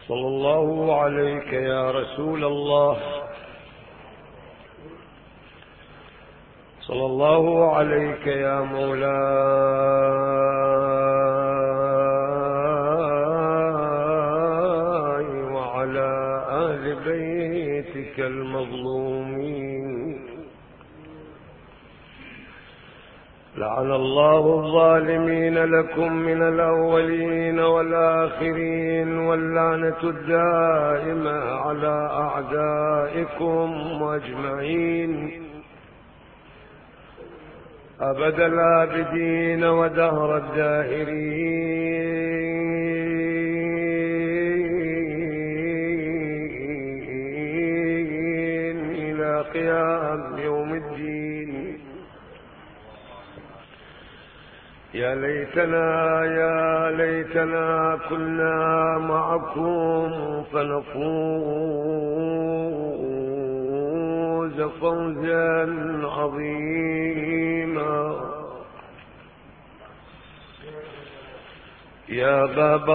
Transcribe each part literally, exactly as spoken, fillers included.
صلى الله عليك يا رسول الله، صلى الله عليك يا مولاي وعلى آل بيتك المظلومين. لعن الله الظالمين لكم من الأولين والآخرين، واللعنة الدائمة على أعدائكم أجمعين أبد الآبدين ودهر الداهرين إلى قيام يوم الدين. يا ليتنا يا ليتنا كنا معكم فنفوز فوزا عظيما. يا باب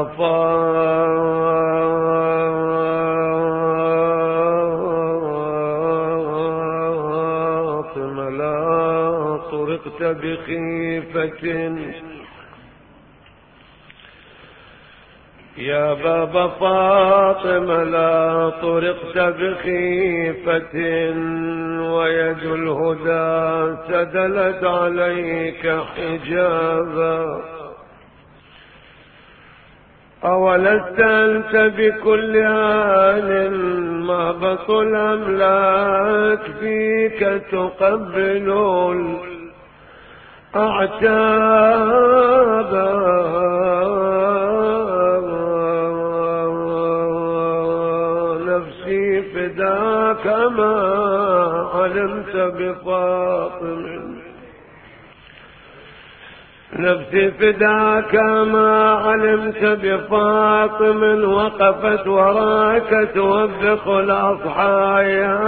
فاطمة لا طرقت بخيفة، يا باب فاطمة لا طرقت بخيفة، ويد الهدى سدلت عليك حجابا. أولست أنت بكل آن ما بطل أملاك فيك تقبل الأعتابا. نفسي فداك ما علمت بفاطم، نفسي فداك ما علمت بفاطم، وقفت وراك توبخ الأضحايا.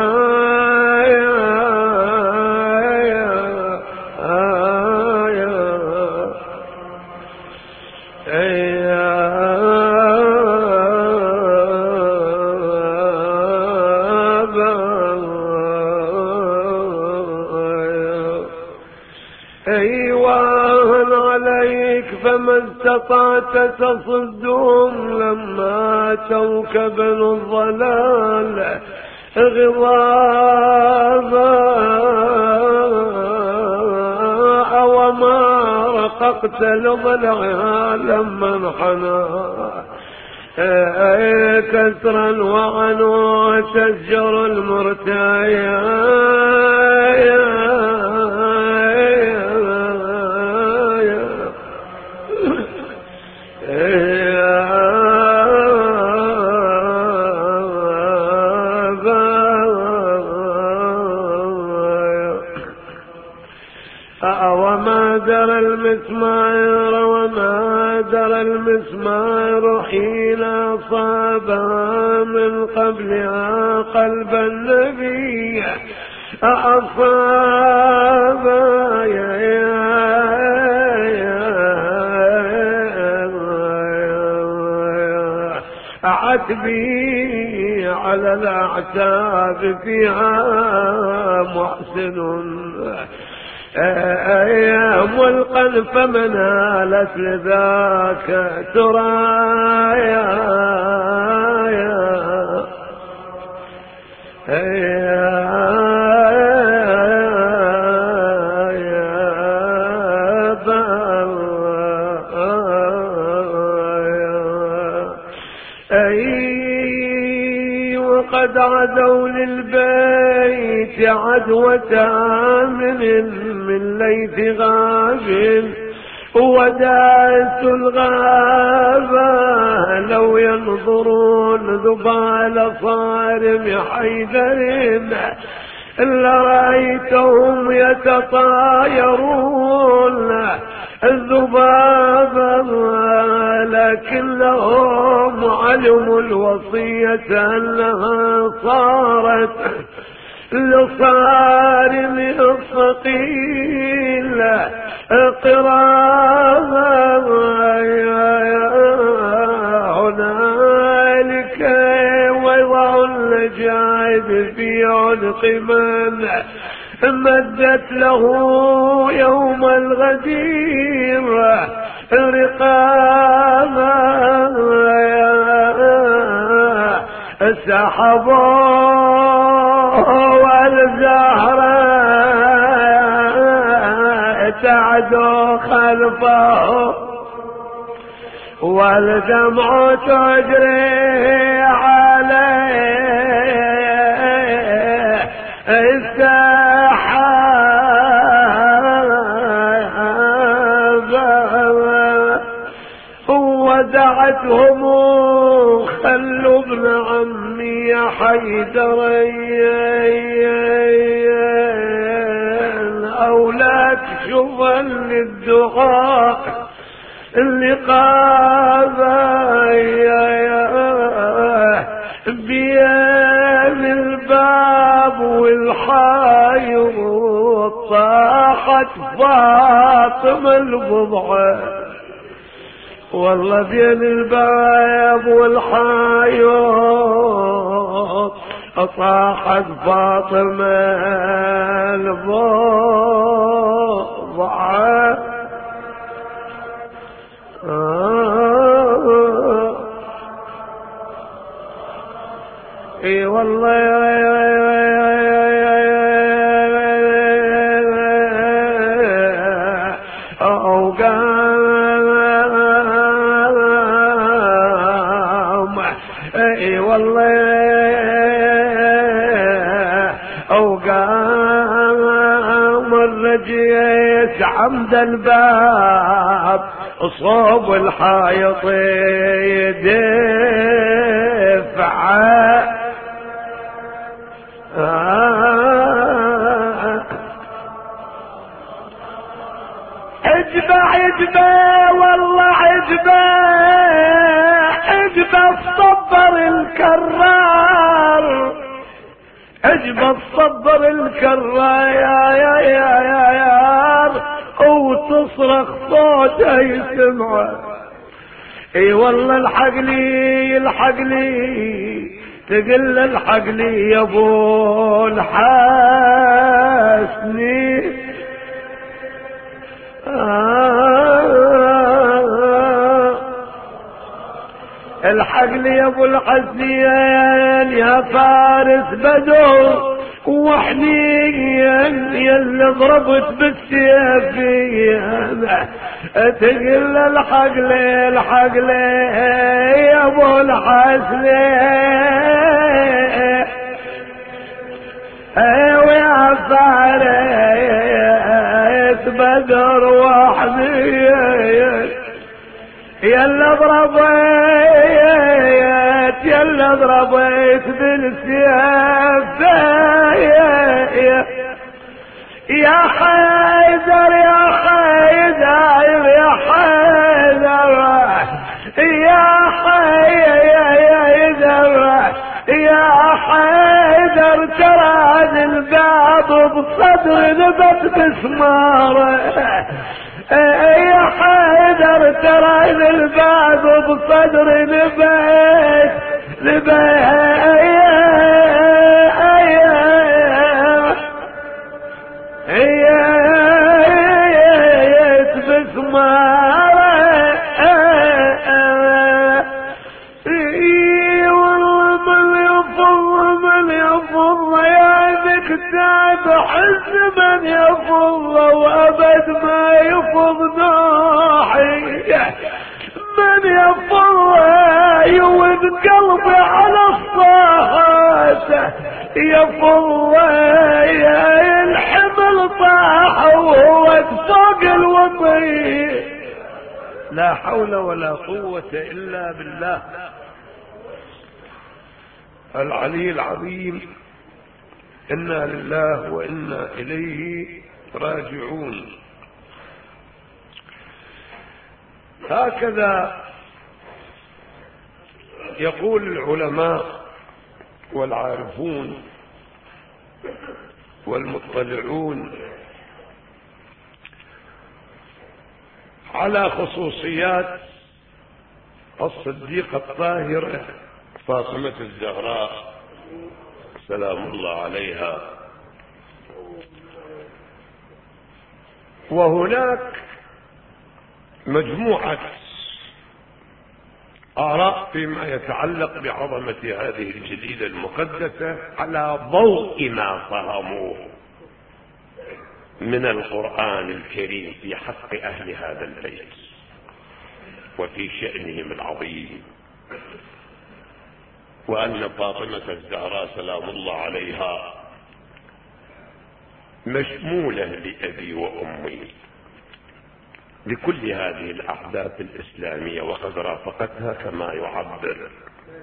فما استطعت تصدهم لما أتوك بنو الضلال غضابا. وما رققت لضلعها لما انحنى كسرا وعنوا تسجر المرتايا. وما درى المسمار وما درى المسمار حين أصابها من قبلها قلب النبي أصابها. يا عتبي على الأعتاب فيها محسن ملقا فمنالت لذاك ترايا. وقد عدوا للبيت عدوة آمن من ليث غاب، وداس الغابة لو ينظرون ذبال صارم حيدر لرأيتهم يتطايرون الذباب، لكنهم علموا الوصية أنها صارت لصارم الثقيل قراها. هنالك المجاهد في عنق من مدت له يوم الغدير رقابا سحبوا والزهرة تعدو خلفه والدمع تجري عليه السحاب ودعتهم خلوا ابن عمي يا حيدر أولاد شوفا للدعاء اللي قاضى بين الباب والحايط طاحت فاطمة البضعة والله بين الباب والحايط طاحت فاطمة البضعة اي والله او قام اي والله او قام الرجيت عمد الباب صوب الحائط يدفع عجبة عجبة والله عجبة عجبة الصبر الكرار عجبة الصبر الكرار يا يا يا يا يا وتصرخ صوته يسمعه اي والله الحق لي الحق لي تقل الحق لي يا ابو الحسني آه الحق لي يا ابو الحسنين يا فارس بدر وحنين يلي ضربت بالسيف تقل الحق لي الحق لي يا ابو الحسنين ايوه يا فارس بدر وحنين يلا ضربيت يلا ضربيت بالسيف يا حيدر يا حيدر يا حيدر يا حيدر يا حيدر ترى الباب بصدر نبت بسماره يا حيدر ترى الباب بصدر نبت نبت بسماره والله من يفض من يفض يا مكتاب حز من يفض وابد ما يفض ناحي من يفض يود قلبي على الصاحات يفض يا الحمل طاح وهو فوق الوطي لا حول ولا قوة الا بالله العلي العظيم. إنا لله وإنا إليه راجعون. هكذا يقول العلماء والعارفون والمطلعون على خصوصيات الصديقة الطاهرة فاطمة الزهراء سلام الله عليها. وهناك مجموعة آراء فيما يتعلق بعظمة هذه الجديدة المقدسة على ضوء ما فهموه من القرآن الكريم في حق أهل هذا البيت وفي شأنهم العظيم، وأن فاطمة الزهراء سلام الله عليها مشمولة لأبي وأمي بكل هذه الأحداث الإسلامية، وقد رافقتها كما يعبر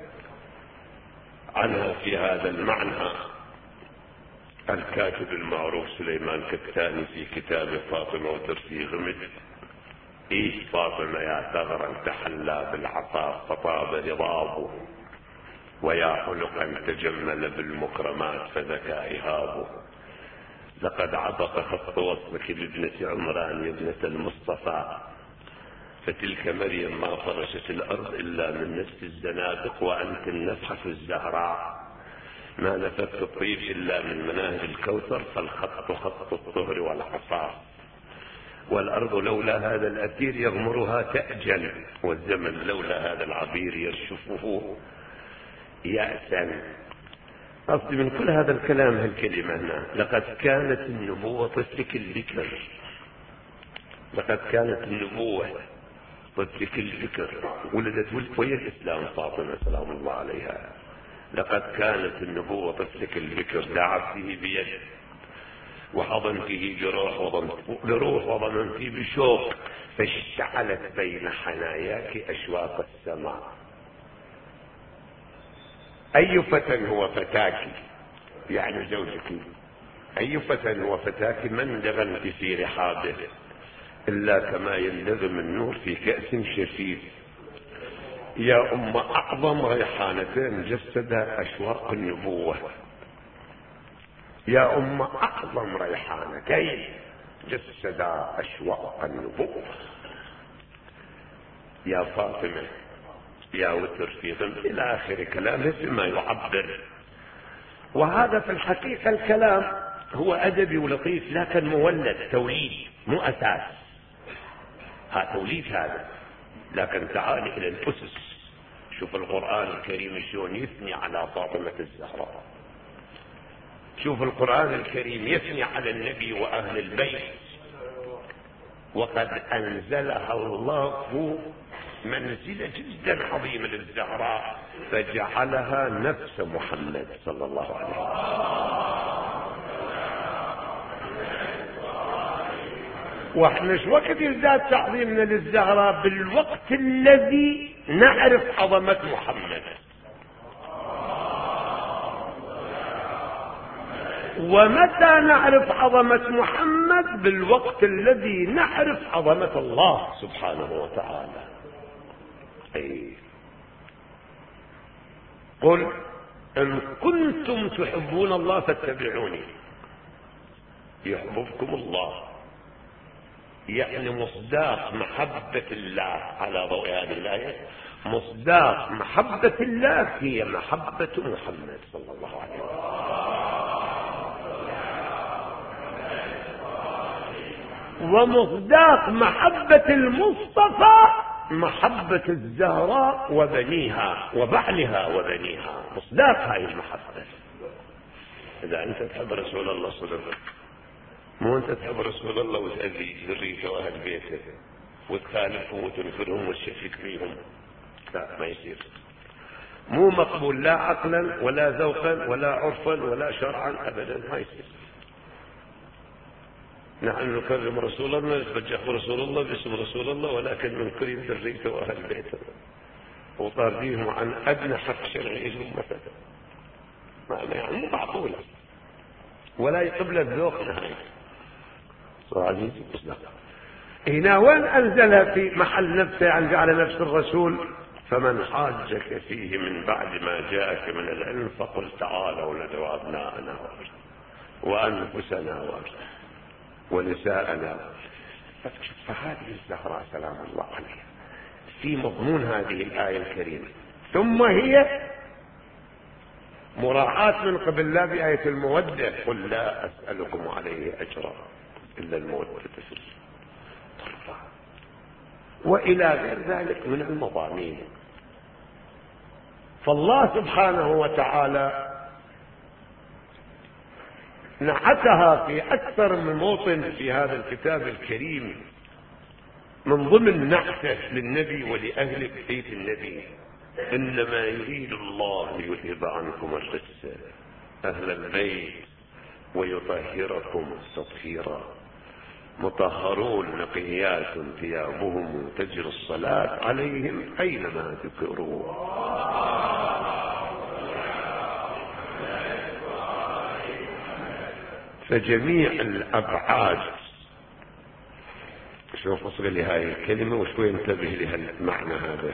عنها في هذا المعنى الكاتب المعروف سليمان كتاني في كتاب فاطمة وترسي غمد. إيه فاطمة يا ثغرا تحلى بالعطاء فطاب رضابه، ويا حلقا تجمل بالمكرمات فذكى إهابه، لقد عبق خط وصفك لابنة عمران يا ابنة المصطفى، فتلك مريم ما فرشت الأرض إلا من نفس الزنادق، وأنت النفحة الزهراء ما نفذت الطيب إلا من مناهج الكوثر، فالخط خط الطهر والعصا، والأرض لولا هذا الأثير يغمرها تأجل، والزمن لولا هذا العبير يرشفه يأسا. قصدي من كل هذا الكلام هالكلمة هنا، لقد كانت النبوة طفلك الذكر، لقد كانت النبوة طفلك الذكر، ولدت ويا الإسلام فاطمة سلام الله عليها، لقد كانت النبوة طفلك الذكر، دعبته بيد وحضنته بروح بروح وضمنته بشوق، فاشتعلت بين حناياك أشواق السماء. أي فتى هو فتاك يعني زوجك، أي فتى هو فتاك من دغنت في رحابه إلا كما يندغم النور في كأس شفيف، يا أم أعظم ريحانتين جسدها أشواق النبوة، يا أم أعظم ريحانتين جسدا أشواق النبوة، يا فاطمة يا وتر في ظل إلى آخر كلامه فيما يعبر. وهذا في الحقيقة الكلام هو أدبي ولطيف، لكن مولد توليد مو أساس، ها توليد هذا. لكن تعال إلى الأسس، شوف القرآن الكريم شلون يثني على فاطمة الزهراء، شوف القرآن الكريم يثني على النبي وأهل البيت، وقد أنزلها الله منزلة جدا عظيمة للزهراء، فجعلها نفس محمد صلى الله عليه وسلم. واحنا شو وقت يزداد تعظيمنا للزهراء؟ بالوقت الذي نعرف عظمة محمد. ومتى نعرف عظمة محمد؟ بالوقت الذي نعرف عظمة الله سبحانه وتعالى. أي قل إن كنتم تحبون الله فاتبعوني يحببكم الله، يعني مصداق محبة الله على ضوء هذه الآية، مصداق محبة الله هي محبة محمد صلى الله عليه وسلم، ومصداق محبة المصطفى محبة الزهراء وبنيها وبعلها وبنيها، مصداق هاي المحبة. إذا أنت تحب رسول الله صلى الله عليه وسلم، مو أنت تحب رسول الله وتأذي ذريته وأهل بيته وتخالفهم وتنفرهم وتشكك فيهم، لا ما يصير، مو مقبول لا عقلا ولا ذوقا ولا عرفا ولا شرعا أبدا، ما يصير. نحن نكرم رسول الله، نتبجح رسول الله باسم رسول الله، ولكن ننكرم ذريته وأهل بيته وطارديهم عن أدنى حق شرعي لهم مثلا، ما يعني مو معقولة ولا يقبل الذوق نهائي. صحيح هنا وين أنزلها في محل نفسه عن جعل نفس الرسول، فمن حاجك فيه من بعد ما جاءك من العلم فقل تعالوا ندعو أبناءنا وأنفسنا ونساءنا. فهذه الزهراء سلام الله عليها في مضمون هذه الآية الكريمة، ثم هي مراعاة من قبل لا بآية المودة، قل لا أسألكم عليه أجرا إلا المودة في القربى، وإلى غير ذلك من المضامين. فالله سبحانه وتعالى نعتها في أكثر من موطن في هذا الكتاب الكريم، من ضمن نعته للنبي ولأهل بيت النبي: إنما يريد الله ليذهب عنكم الرجس أهل البيت ويطهركم تطهيرا، مطهرون نقيات ثيابهم تجري الصلاة عليهم أينما ذكروا. فجميع الأبعاد، شوف أصغر لي هاي الكلمة وشوي انتبه لها المعنى هذا،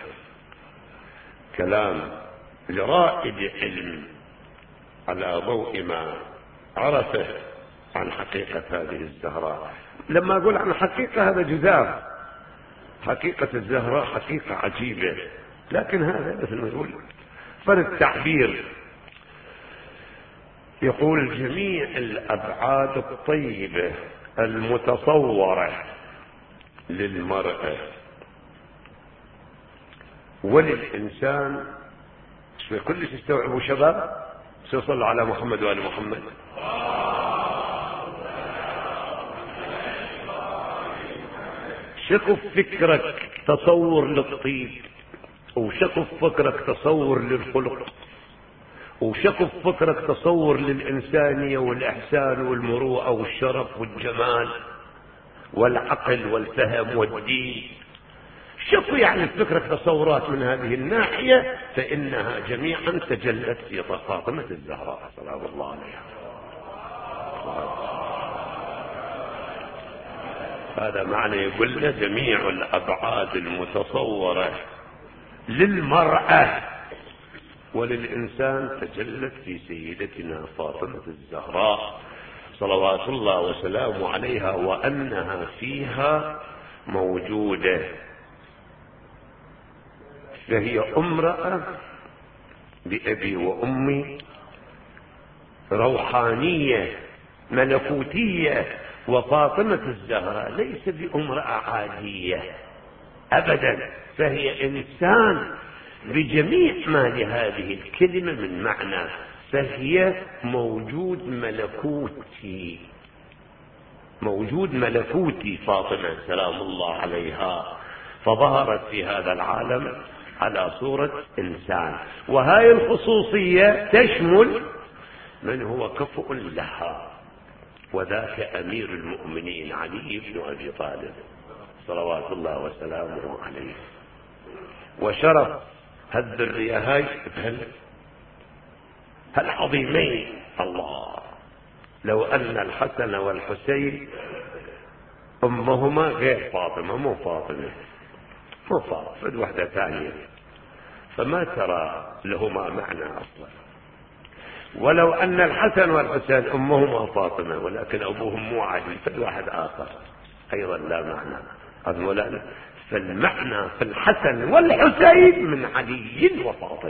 كلام لرائد علم على ضوء ما عرفه عن حقيقة هذه الزهراء. لما أقول عن حقيقة هذا جذاب، حقيقة الزهراء حقيقة عجيبة، لكن هذا مثل ما يقول فرد تعبير. يقول جميع الأبعاد الطيبة المتصورة للمرأة وللإنسان، كلش يستوعبوا شباب، سيصلوا على محمد وآل محمد. شكف فكرك تصور للطيب، وشكف فكرك تصور للخلق، وشكف فكرك تصور للإنسانية والإحسان والمروءة والشرف والجمال والعقل والفهم والدين. شوفوا يعني فكرك تصورات من هذه الناحية، فإنها جميعا تجلت في فاطمة الزهراء سلام الله عليها. هذا معنى يقول لنا جميع الأبعاد المتصورة للمرأة وللإنسان تجلت في سيدتنا فاطمة الزهراء صلوات الله وسلامه عليها، وأنها فيها موجودة. فهي امرأة بأبي وأمي، روحانية ملكوتية. وفاطمة الزهراء ليس بامرأة عادية أبدا، فهي إنسان بجميع ما لهذه الكلمة من معنى، فهي موجود ملكوتي، موجود ملكوتي فاطمة سلام الله عليها، فظهرت في هذا العالم على صورة إنسان. وهاي الخصوصية تشمل من هو كفؤ لها، وذاك أمير المؤمنين علي بن أبي طالب صلوات الله وسلامه عليه. وشرف هالذرية هاي بهل هالعظيمين. الله، لو أن الحسن والحسين أمهما غير فاطمة، مو فاطمة مو فاطمة واحدة ثانية، فما ترى لهما معنى أصلا. ولو أن الحسن والحسين أمهما فاطمة ولكن أبوهم مو علي، فالواحد آخر أيضا لا معنى. هذا فالمعنى في الحسن والحسين من علي وفاطمة.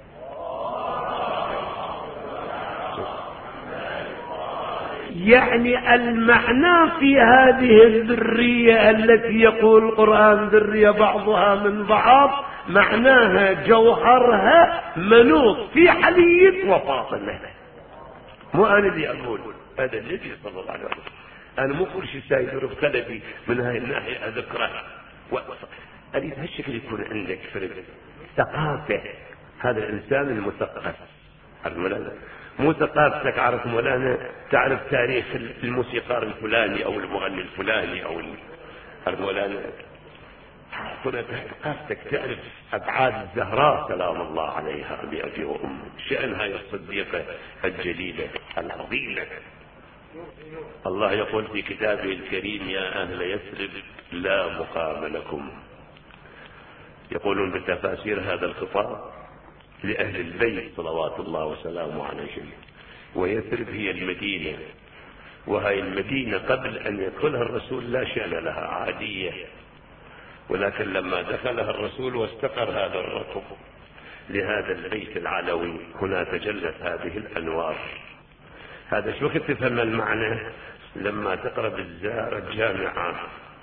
يعني المعنى في هذه الذرية التي يقول القرآن ذرية بعضها من بعض، معناها جوهرها منوط في علي وفاطمة. مو أنا اللي أقول، هذا النبي صلى الله عليه وسلم. أنا مو كل شيء سايدر بقلبي من هاي الناحية أذكره. أريد هالشكل يكون عندك فرق ثقافة. هذا الإنسان المثقف، مو ثقافتك عارف مولانا تعرف تاريخ الموسيقار الفلاني أو المغني الفلاني أو مولانا، كنت ثقافتك تعرف أبعاد الزهراء سلام الله عليها بأبي وأمي، شأن هاي الصديقة الجليلة العظيمة. الله يقول في كتابه الكريم: يا أهل يثرب لا مقام لكم. يقولون بتفاسير هذا الخطاب لأهل البيت صلوات الله وسلامه عليهم. ويثرب هي المدينة، وهي المدينة قبل أن يدخلها الرسول لا شأن لها، عادية، ولكن لما دخلها الرسول واستقر هذا الركب لهذا البيت العلوي هنا تجلت هذه الأنوار. هذا شو وقت تفهم المعنى لما تقرأ بالزهرة الجامعة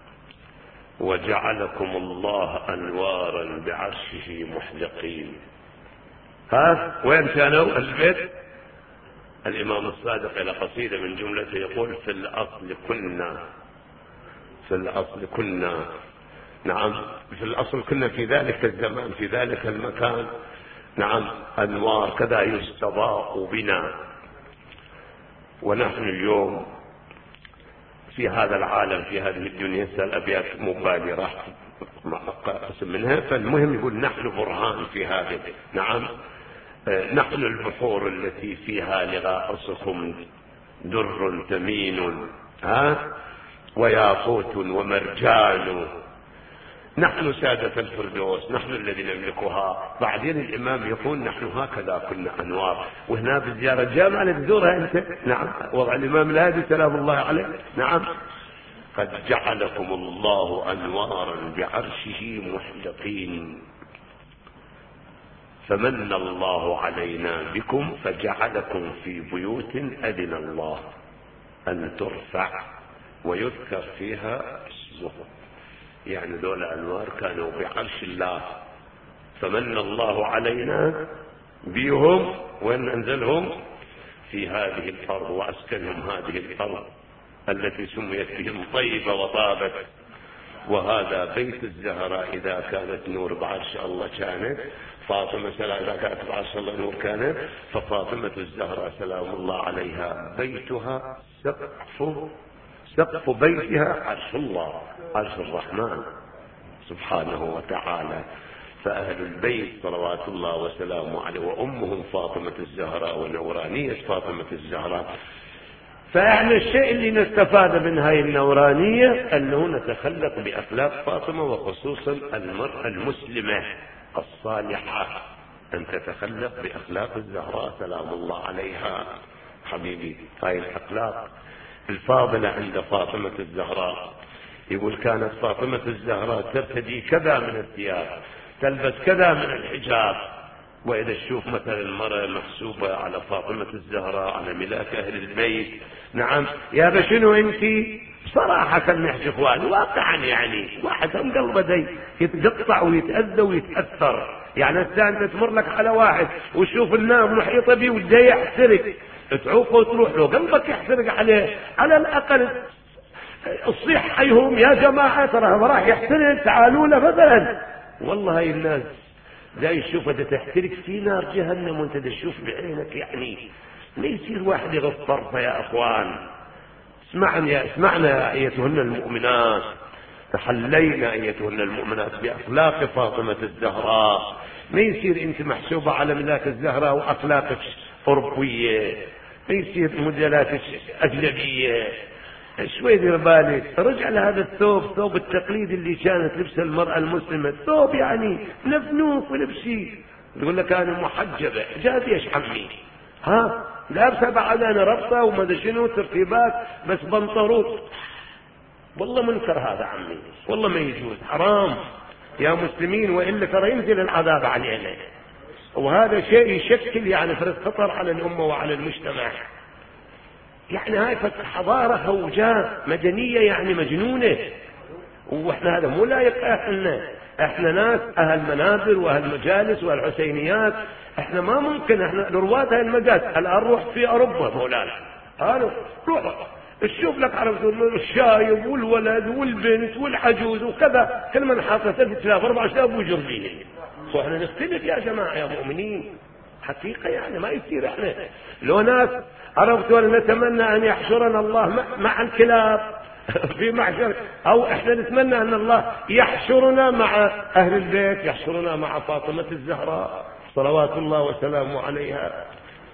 وجعلكم الله أنوارا بعرشه محلقين. ها وين كانوا البيت؟ الإمام الصادق إلى قصيدة من جملته يقول في الأصل كنا في الأصل كنا نعم في الأصل كنا في ذلك الزمان في ذلك المكان نعم أنوار كذا يستضاء بنا. ونحن اليوم في هذا العالم في هذه الدنيا الأبيات مبالغة قسم منها. فالمهم يقول نحن برهان في هذه نعم نحن البحور التي فيها لغاصكم در ثمين ها وياقوت ومرجان. نحن سادة الفردوس نحن الذي نملكها. بعدين الإمام يقول نحن هكذا كنا أنوار. وهنا بالزيارة الجامعة لتزورها أنت نعم وضع الإمام الهادي سلام الله عليه نعم قد جعلكم الله أنوارا بعرشه محلقين فمن الله علينا بكم فجعلكم في بيوت أذن الله أن ترفع ويذكر فيها اسمه. يعني دول أنوار كانوا بعرش الله فمن الله علينا بهم وأن أنزلهم في هذه الأرض وأسكنهم هذه الأرض التي سميت بهم طيبة وطابت. وهذا بيت الزهراء إذا كانت نور بعرش الله كانت فاطمة سلام إذا كانت بعرش الله نور كانت ففاطمة الزهراء سلام الله عليها بيتها سقف سقف بيتها عرش الله عرش الرحمن سبحانه وتعالى. فأهل البيت صلوات الله وسلامه عليه وأمهم فاطمة الزهراء ونورانية فاطمة الزهراء. فإحنا الشيء اللي نستفاد من هاي النورانية أنه نتخلق بأخلاق فاطمة وخصوصا المرأة المسلمة الصالحة أن تتخلق بأخلاق الزهراء سلام الله عليها. حبيبي هاي الأخلاق الفاضلة عند فاطمة الزهراء. يقول كانت فاطمة الزهراء ترتدي كذا من الثياب تلبس كذا من الحجاب. وإذا تشوف مثلا المرأة محسوبة على فاطمة الزهراء على ملاك أهل البيت نعم يا بشنو انتي بصراحة كان نحكي اخوان واقعا يعني واحد هم قلبه دي يتقطع ويتأذى ويتأثر. يعني انت تمر لك على واحد وتشوف النار محيطة بيه وده يحترق تعوقه وتروح له قلبك يحترق عليه. على الأقل الصيح حيهم يا جماعة ترى هذا راح يحترق تعالوا له مثلا. والله هاي الناس لا يشوفها تحترق في نار جهنم وانت تشوف بعينك. يعني ما يصير واحد يغفر يا اخوان. اسمعنا اسمعنا يا ايتهن المؤمنات تحلينا ايتهن المؤمنات باخلاق فاطمة الزهراء. ما يصير انت محسوبة على ملاك الزهراء واخلاقك اوروبية. ما يصير موديلاتك اجنبية. شوي دير بالك رجع لهذا الثوب ثوب التقليد اللي كانت لبسه المرأة المسلمة ثوب يعني نفنوف ولبسي يقول لك انا محجبة حجاب ايش حمي ها لابسه بعد انا ربطه وما ادري شنو ترتيبات بس بنطروط. والله منكر هذا عمي والله ما يجوز حرام يا مسلمين والا ترى ينزل العذاب علينا. وهذا شيء يشكل يعني فرص خطر على الامة وعلى المجتمع. يعني هاي حضارة هوجاء مدنية يعني مجنونة. واحنا هذا مو لايق احنا. احنا ناس اهل منابر واهل مجالس واهل حسينيات. احنا ما ممكن احنا رواد هاي المجالس. الان روح في اوروبا مولانا قالوا روح تشوف لك عرفت الشايب والولد والبنت والعجوز وكذا كل من حاطه ثلاث ثلاث اربع شباب وجربين. واحنا نختلف يا جماعة يا مؤمنين حقيقة يعني ما يصير. احنا لو ناس عرفت ولا نتمنى ان يحشرنا الله مع الكلاب في محشر او احنا نتمنى ان الله يحشرنا مع اهل البيت يحشرنا مع فاطمة الزهراء صلوات الله وسلامه عليها.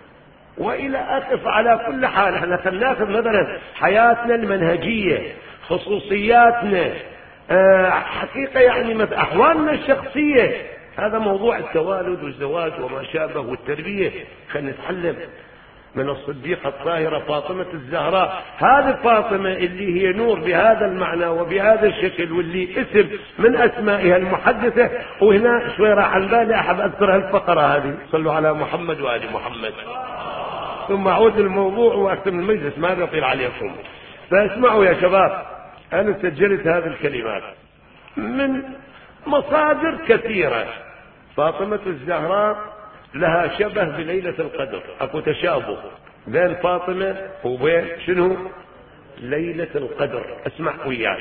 والى اقف على كل حال احنا خلناخذ مثلا حياتنا المنهجية خصوصياتنا اه حقيقة يعني احوالنا الشخصية. هذا موضوع التوالد والزواج وما شابه والتربية خلينا نتعلم. من الصديقة الطاهرة فاطمة الزهراء. هذه فاطمة اللي هي نور بهذا المعنى وبهذا الشكل، واللي اسم من أسمائها المحدثة. وهنا شوي راح عن بالي أحب أذكر هالفقرة هذه، صلوا على محمد وآل محمد، ثم أعود للموضوع وأختم المجلس ما يطيل عليكم. فاسمعوا يا شباب، أنا سجلت هذه الكلمات من مصادر كثيرة. فاطمة الزهراء لها شبه بليلة القدر، اكو تشابه بين فاطمة وبين شنو؟ ليلة القدر. اسمع وياي.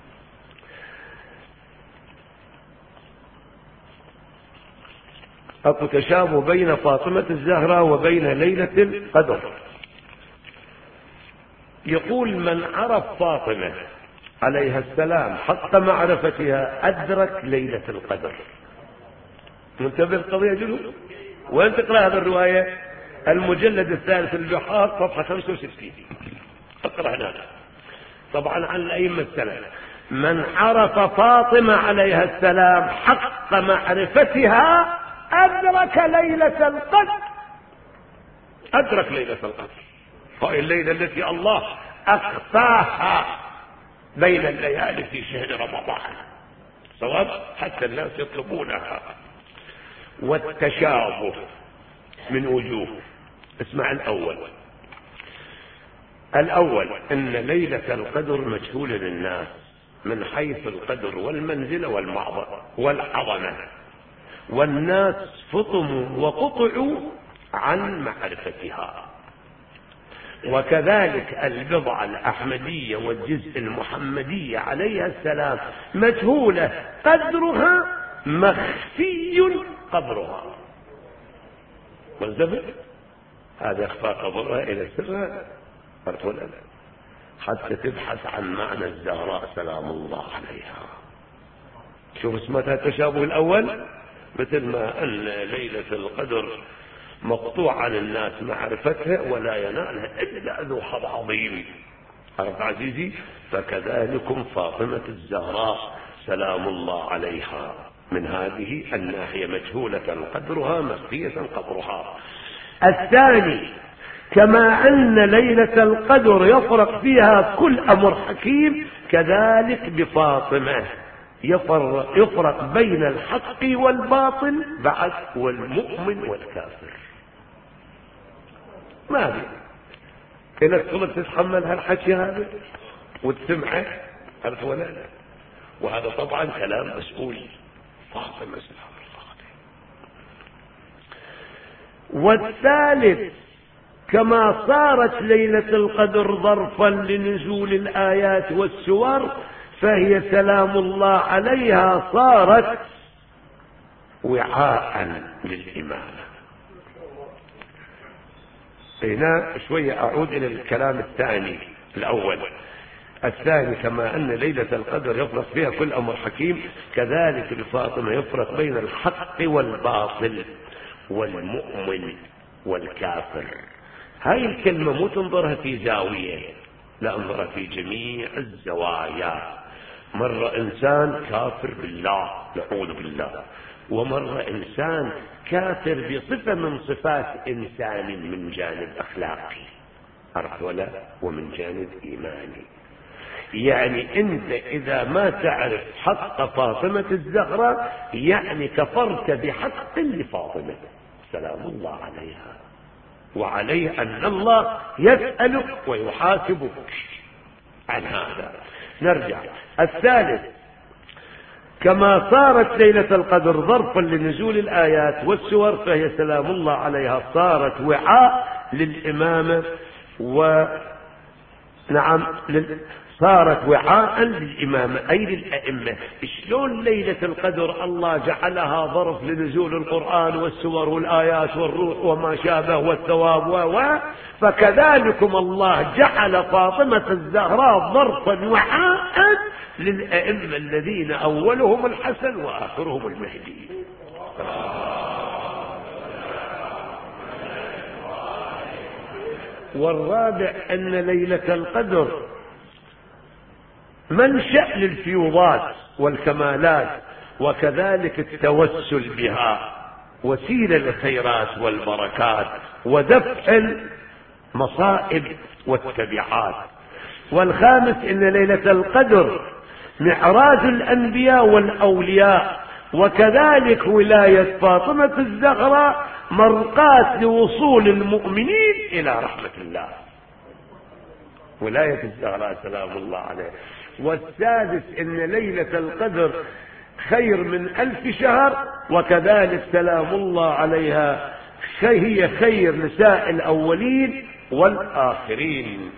اكو تشابه بين فاطمة الزهراء وبين ليلة القدر. يقول من عرف فاطمة عليها السلام حق معرفتها أدرك ليلة القدر. منتبه القضية جلو؟ وين تقرأ هذه الرواية؟ المجلد الثالث البحار صفحة خمسة وستين. اقرأ هنا. طبعا عن الأئمة السلام. من عرف فاطمة عليها السلام حق معرفتها أدرك ليلة القدر. أدرك ليلة القدر، هاي الليلة التي الله أخفاها بين الليالي في شهر رمضان، صواب حتى الناس يطلبونها. والتشابه من وجوه. اسمع الأول. الأول أن ليلة القدر مجهولة للناس من حيث القدر والمنزلة والعظمة، والناس فطموا وقطعوا عن معرفتها. وكذلك البضعة الأحمدية والجزء المحمدية عليها السلام مجهولة قدرها مخفي قبرها. منزبط هذا اخفاء قبرها الى السماء حتى تبحث عن معنى الزهراء سلام الله عليها. شوف اسمتها التشابه الاول، مثل ما ان ليلة القدر مقطوع عن الناس معرفتها ولا ينالها الا ذو حظ عظيم. عرفت عزيزي؟ فكذلكم فاطمة الزهراء سلام الله عليها من هذه الناحية مجهولة قدرها مخفية قبرها. الثاني كما أن ليلة القدر يفرق فيها كل أمر حكيم، كذلك بفاطمة يفرق, يفرق بين الحق والباطل بعد والمؤمن والكافر. ما بي إنك تقدر تتحمل هالحكي هذا وتسمعه، عرفت ولا لا؟ وهذا طبعا كلام مسؤول. فاطمة سلام الله عليه. والثالث كما صارت ليلة القدر ظرفا لنزول الآيات والسور، فهي سلام الله عليها صارت وعاء للإمامة. هنا شوية أعود إلى الكلام الثاني الأول. الثاني كما أن ليلة القدر يفرق فيها كل أمر حكيم، كذلك بفاطمة يفرق بين الحق والباطل والمؤمن والكافر. هاي الكلمة مو تنظرها في زاوية، لا انظرها في جميع الزوايا. مرة إنسان كافر بالله نعوذ بالله، ومرة إنسان كافر بصفة من صفات إنسان من جانب أخلاقي، عرفت ولا؟ ومن جانب إيماني. يعني أنت إذا ما تعرف حق فاطمة الزهراء يعني كفرت بحق لفاطمة سلام الله عليها، وعليه أن الله يسألك ويحاسبك عن هذا. نرجع. الثالث كما صارت ليلة القدر ظرفا لنزول الآيات والسور، فهي سلام الله عليها صارت وعاء للإمامة، ونعم لل... صارت وعاء للإمامة أي للأئمة. شلون ليلة القدر الله جعلها ظرف لنزول القرآن والسور والآيات والروح وما شابه والثواب و فكذلكم الله جعل فاطمة الزهراء ظرفا وعاء للأئمة الذين أولهم الحسن وآخرهم المهدي. والرابع أن ليلة القدر منشأ للفيوضات والكمالات، وكذلك التوسل بها وسيلة للخيرات والبركات ودفع مصائب والتبعات. والخامس ان ليلة القدر معراج الانبياء والاولياء، وكذلك ولاية فاطمة الزهراء مرقاة لوصول المؤمنين الى رحمة الله، ولاية الزهراء سلام الله عليه. والسادس ان ليلة القدر خير من الف شهر، وكذلك سلام الله عليها هي خير نساء الاولين والاخرين.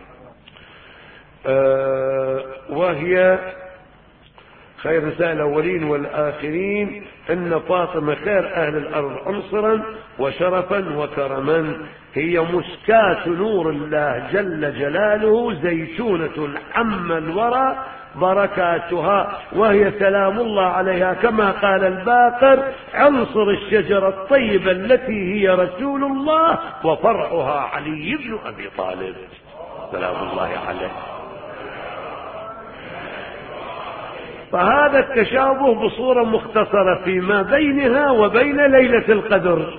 أه وهي خير نساء الاولين والاخرين، ان فاطمة خير اهل الارض عنصرا وشرفا وكرما، هي مسكاة نور الله جل جلاله، زيتونة عم الورى بركاتها، وهي سلام الله عليها كما قال الباقر: عنصر الشجرة الطيبة التي هي رسول الله وفرعها علي بن ابي طالب سلام الله عليه. فهذا التشابه بصورة مختصرة فيما بينها وبين ليلة القدر.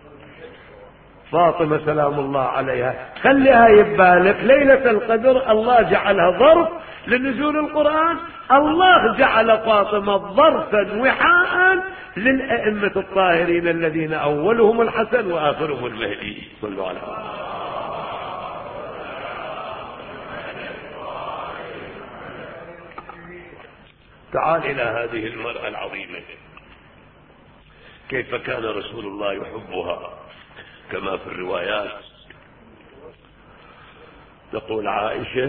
فاطمة سلام الله عليها خليها يبالك، ليلة القدر الله جعلها ظرف لنزول القرآن، الله جعل فاطمة ظرفا وحاء للأئمة الطاهرين الذين أولهم الحسن وآخرهم المهدي. صلوا على الله. تعال إلى هذه المرأة العظيمة، كيف كان رسول الله يحبها كما في الروايات. تقول عائشة: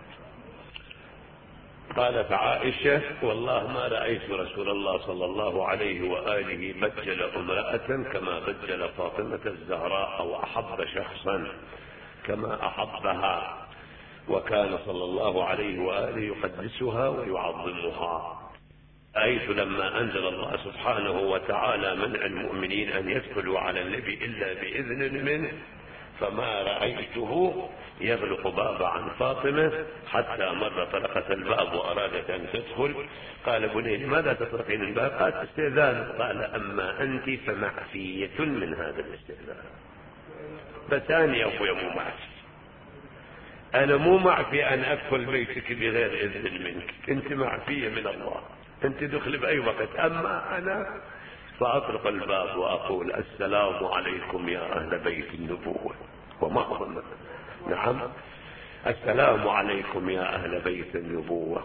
قالت عائشة: والله ما رأيت رسول الله صلى الله عليه وآله بجل امرأة كما بجل فاطمة الزهراء، أو أحب شخصا كما أحبها، وكان صلى الله عليه وآله يقدسها ويعظمها. رأيت لما أنزل الله سبحانه وتعالى منع المؤمنين أن يدخلوا على النبي إلا بإذن منه، فما رأيته يغلق باب عن فاطمة حتى مر طرقة الباب وأرادت أن تدخل. قال: بني لماذا تطرقين الباب؟ قالت: استئذان. قال: أما أنت فمعفية من هذا الاستئذان. بس أنا يا أخويا مو معفي، أنا مو معفي أن أدخل بيتك بغير إذن منك، أنت معفية من الله، أنت دخل بأي وقت. أما أنا فأطرق الباب وأقول: السلام عليكم يا أهل بيت النبوة ومعظم. نعم، السلام عليكم يا أهل بيت النبوة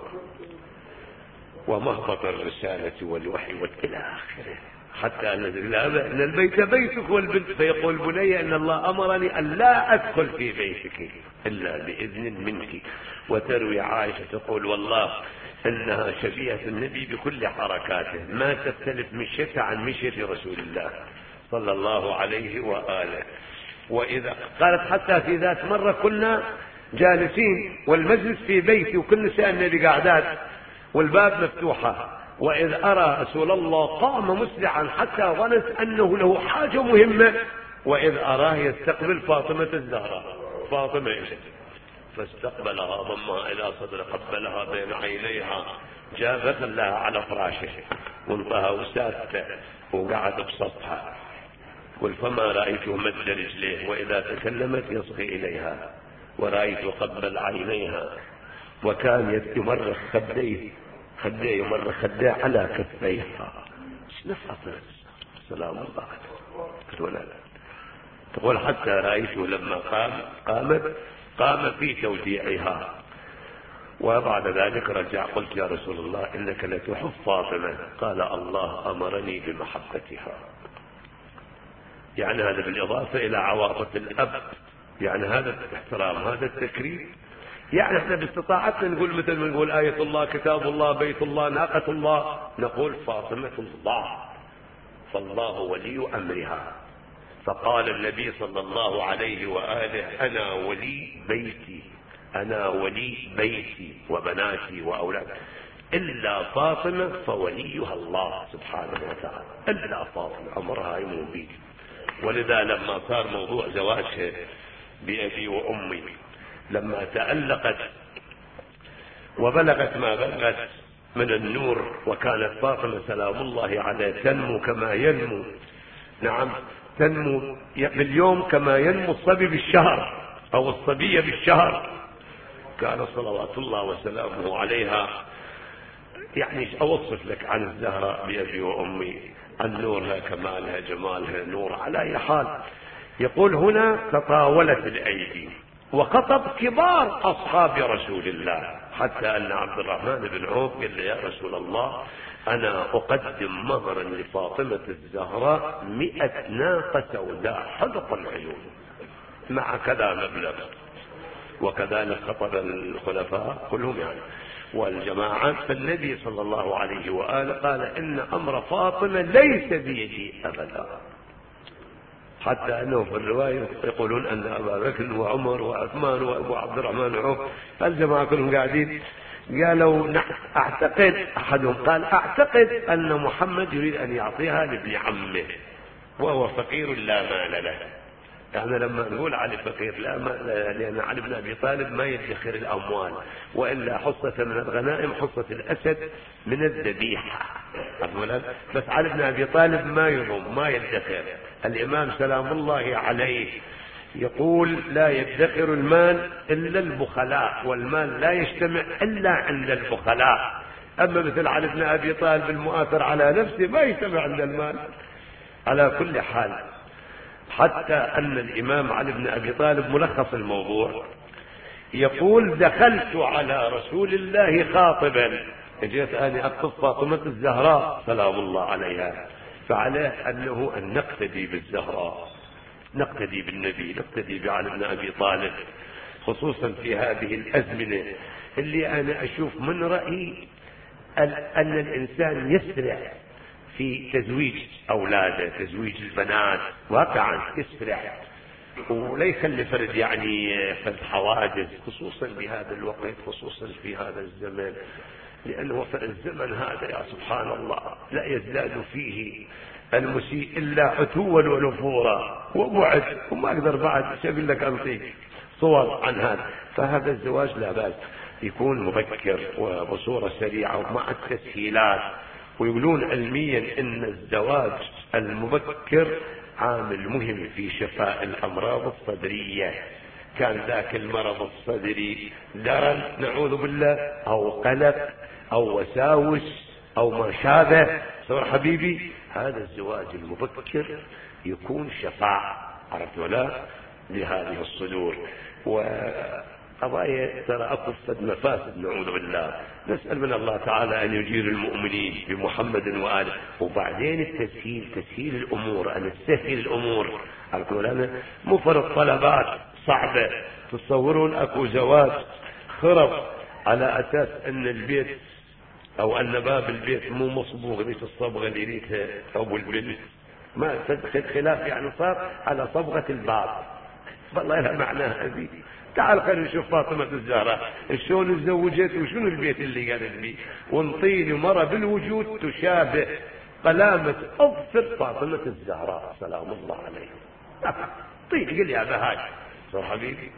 ومهبط الرسالة والوحي إلى آخره، حتى أن البيت بيتك والبنت. فيقول: بني إن الله أمرني أن لا أدخل في بيتك إلا بإذن منك. وتروي عائشة تقول: والله إنها شبيهة النبي بكل حركاته، ما تختلف مشيتها عن مشية رسول الله صلى الله عليه وآله. وإذا قالت: حتى في ذات مرة كنا جالسين والمجلس في بيتي وكل نساء النبي قاعدات والباب مفتوحة، وإذ أرى رسول الله قام مسرعا حتى ظننت أنه له حاجة مهمة، وإذ أراه يستقبل فاطمة الزهراء. فاطمة إجت فاستقبلها، ضمها إلى صدر، قبلها بين عينيها، جاء خلاها على فراشه وانطها وسادته وقعد بسطها. قل: فما رأيته مد رجليه، وإذا تكلمت يصغي إليها، ورأيت قبل عينيها، وكان يمرخ خديه خديه يمرخ خديه على كفيها. نفحص سلام الله عليه. تقول: حتى رأيته لما قام قامت قام في توديعها، وبعد ذلك رجع. قلت: يا رسول الله إنك لتحب فاطمة. قال: الله أمرني بمحبتها. يعني هذا بالإضافة إلى عواطف الأب، يعني هذا الاحترام، هذا التكريم. يعني احنا باستطاعتنا نقول مثل ما نقول آية الله، كتاب الله، بيت الله، ناقة الله، نقول فاطمة الله، فالله ولي أمرها. فقال النبي صلى الله عليه وآله: أنا ولي بيتي، أنا ولي بيتي وبناتي وأولادي، إلا فاطمة فوليها الله سبحانه وتعالى. إلا فاطمة أمرها يمون بي. ولذا لما صار موضوع زواجها بأبي وأمي، لما تألقت وبلغت ما بلغت من النور، وكانت فاطمة سلام الله عليه تنمو كما ينمو، نعم تنمو باليوم كما ينمو الصبي بالشهر، أو الصبية بالشهر. كان صلوات الله وسلامه عليها، يعني أوصف لك عن الزهراء بأبي وأمي، عن نورها كمالها جمالها نور. على أي حال يقول هنا تطاولت الأيدي وخطب كبار أصحاب رسول الله، حتى أن عبد الرحمن بن عوف قال له يا رسول الله أنا أقدم مهرا لفاطمة الزهراء مئة ناقة سوداء حدق العيون مع كذا مبلغ. وكذلك خطب الخلفاء كلهم يعني والجماعات. فالنبي صلى الله عليه وآله قال إن أمر فاطمة ليس بيدي أبدا، حتى أنه في الرواية يقولون أن أبا بكر وعمر وعثمان وأبو عبد الرحمن وعوف الجماعة كلهم قاعدين قالوا أعتقد، أحدهم قال أعتقد أن محمد يريد أن يعطيها لابن عمه وهو فقير لا مال له. يعني لما نقول علي فقير لا مال، لأن علي بن أبي طالب ما يدخر الأموال، وإلا حصة من الغنائم حصة الأسد من الذبيحة، بس علي بن أبي طالب ما يضم ما يدخر. الإمام سلام الله عليه يقول لا يدخر المال إلا البخلاء، والمال لا يجتمع إلا عند البخلاء. أما مثل علي بن أبي طالب المؤثر على نفسه ما يجتمع عند المال. على كل حال حتى أن الإمام علي بن أبي طالب ملخص الموضوع يقول دخلت على رسول الله خاطبا، جئت أنا أقصد فاطمة الزهراء سلام الله عليها، فعليه أنه أن نقتدي بالزهراء، نقتدي بالنبي، نقتدي بعلي بن أبي طالب، خصوصا في هذه الأزمنة اللي أنا أشوف من رأيي أن الإنسان يسرع في تزويج أولاده، تزويج البنات، واقعا يسرع ولا يخلي فرد يعني فرد حواجز، خصوصا بهذا الوقت، خصوصا في هذا الزمن، لأنه في الزمن هذا يا سبحان الله لا يزداد فيه المسيء إلا عتوا ونفورا وبعد، وما أقدر بعد أقول لك أنطيك صور عن هذا. فهذا الزواج لا بأس يكون مبكر وبصورة سريعة ومع التسهيلات. ويقولون علميا ان الزواج المبكر عامل مهم في شفاء الامراض الصدرية. كان ذاك المرض الصدري درن نعوذ بالله او قلق او وساوس او ما شابه، صور حبيبي هذا الزواج المبكر يكون شفاء، عرفت ولا لهذه الصدور. و قضايا ترى أكو مفاسد نعوذ بالله. نسأل من الله تعالى أن يجير المؤمنين بمحمد وآله. وبعدين التسهيل، تسهيل الأمور، أن تسهل الأمور. أقول أنا مو فرض طلبات صعبة. تصورون أكو زواج خرب على أساس أن البيت أو أن باب البيت مو مصبوغ ذيك الصبغة اللي يريدها أبو البنت، ما خلاف يعني صار على صبغة الباب. والله لها معناها هذه. تعال خلينا نشوف فاطمة الزهراء شلون تزوجت وشنو البيت اللي قالت لي، ونطيني مرة بالوجود تشابه قلامة أظفر فاطمة الزهراء سلام الله عليها. طيب قل يا بهاج صار حبيبي.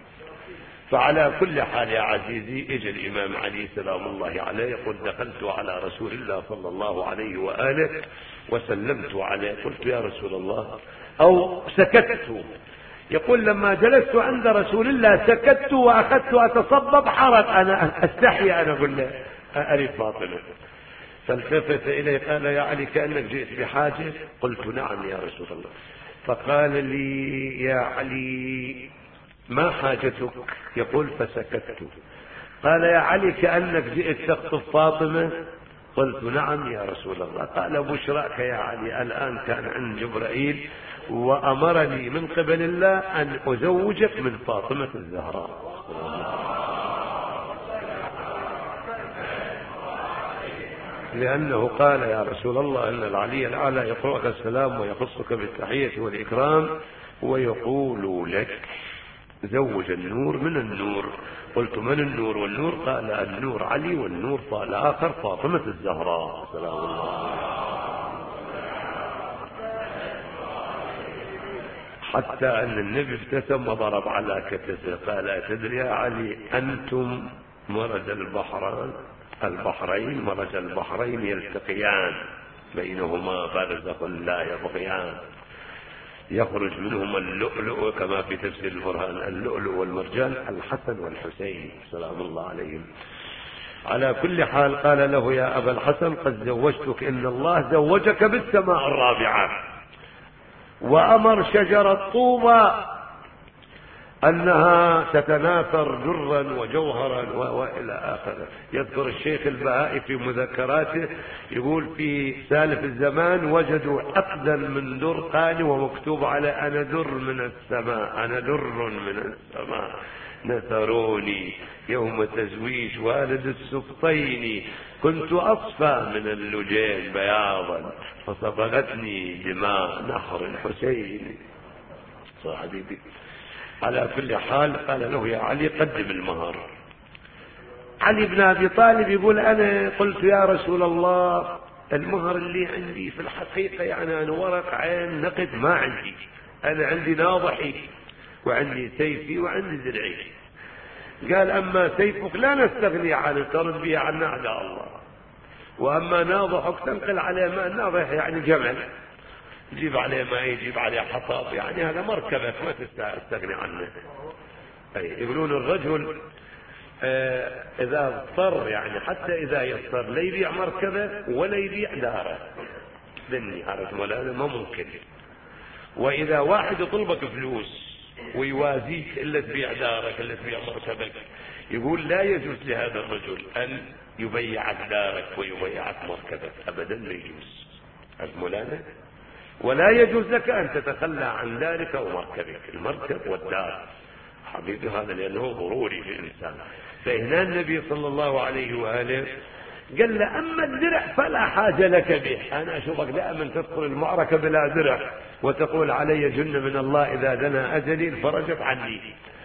فعلى كل حال يا عزيزي اجى الإمام علي سلام الله عليه يقول دخلت على رسول الله صلى الله عليه وآله وسلمت عليه، قلت يا رسول الله أو سكت. يقول لما جلست عند رسول الله سكت وأخذت أتصبب حرق، أنا أستحي أنا أقول له أريد فاطمة. فالتفت إليه قال يا علي كأنك جئت بحاجة؟ قلت نعم يا رسول الله. فقال لي يا علي ما حاجتك؟ يقول فسكت. قال يا علي كأنك جئت تخطب فاطمة؟ قلت نعم يا رسول الله. قال بشراك يا علي الآن كان عند جبرائيل وأمرني من قبل الله أن أزوجك من فاطمة الزهراء. لأنه قال يا رسول الله إن العلي الأعلى يقرأك السلام ويخصك بالتحية والإكرام ويقول لك زوج النور من النور. قلت من النور والنور؟ قال النور علي والنور الآخر فاطمة الزهراء سلام الله. حتى أن النبي ابتسم وضرب على كتفه قال تدري يا علي أنتم مرج البحرين البحرين مرج البحرين يلتقيان بينهما برزخ لا يبغيان. يخرج منهم اللؤلؤ كما في تفسير البرهان، اللؤلؤ والمرجان، الحسن والحسين سلام الله عليهم. على كل حال قال له يا أبا الحسن قد زوجتك، إن الله زوجك بالسماء الرابعة، وأمر شجرة طوبى أنها تتناثر درا وجوهرا وإلى آخره. يذكر الشيخ البهائي في مذكراته يقول في سالف الزمان وجدوا عقدا من در قاني ومكتوب على أنا در من السماء، أنا در من السماء، نثروني يوم تزويج والد السبطين، كنت أصفى من اللجين بياضا فصبغتني دماء نهر الحسين. صح حبيبي. على كل حال قال له يا علي قدم المهر. علي بن أبي طالب يقول أنا قلت يا رسول الله المهر اللي عندي في الحقيقة يعني أنا ورق عين نقد ما عندي، أنا عندي ناضحي وعندي سيفي وعندي درعي. قال أما سيفك لا نستغني عنه ترد به عن أعداء الله، وأما ناضحك تنقل عليه ماء، ناضح يعني جمل يجيب عليه ما يجيب عليه حطب، يعني هذا مركبك ما تستغني عنه. أي يقولون الرجل آه إذا اضطر يعني حتى إذا يضطر لا يبيع مركبه ولا يبيع داره، ذني هذا ولا ما ممكن. وإذا واحد يطلبك فلوس ويوازيك إلا تبيع دارك إلا تبيع مركبك، يقول لا يجوز لهذا الرجل أن يبيعك دارك ويبيعك مركبك أبدا، لا يجوز الملانة. ولا يجوز لك أن تتخلى عن ذلك ومركبك، المركب والدار حبيبي هذا لأنه ضروري للإنسان. فهنا النبي صلى الله عليه وآله قال له أما الدرع فلا حاجة لك به. أنا أشوفك دائما تدخل المعركة بلا درع وتقول علي جنة من الله إذا دنا أجلي فرجت عني.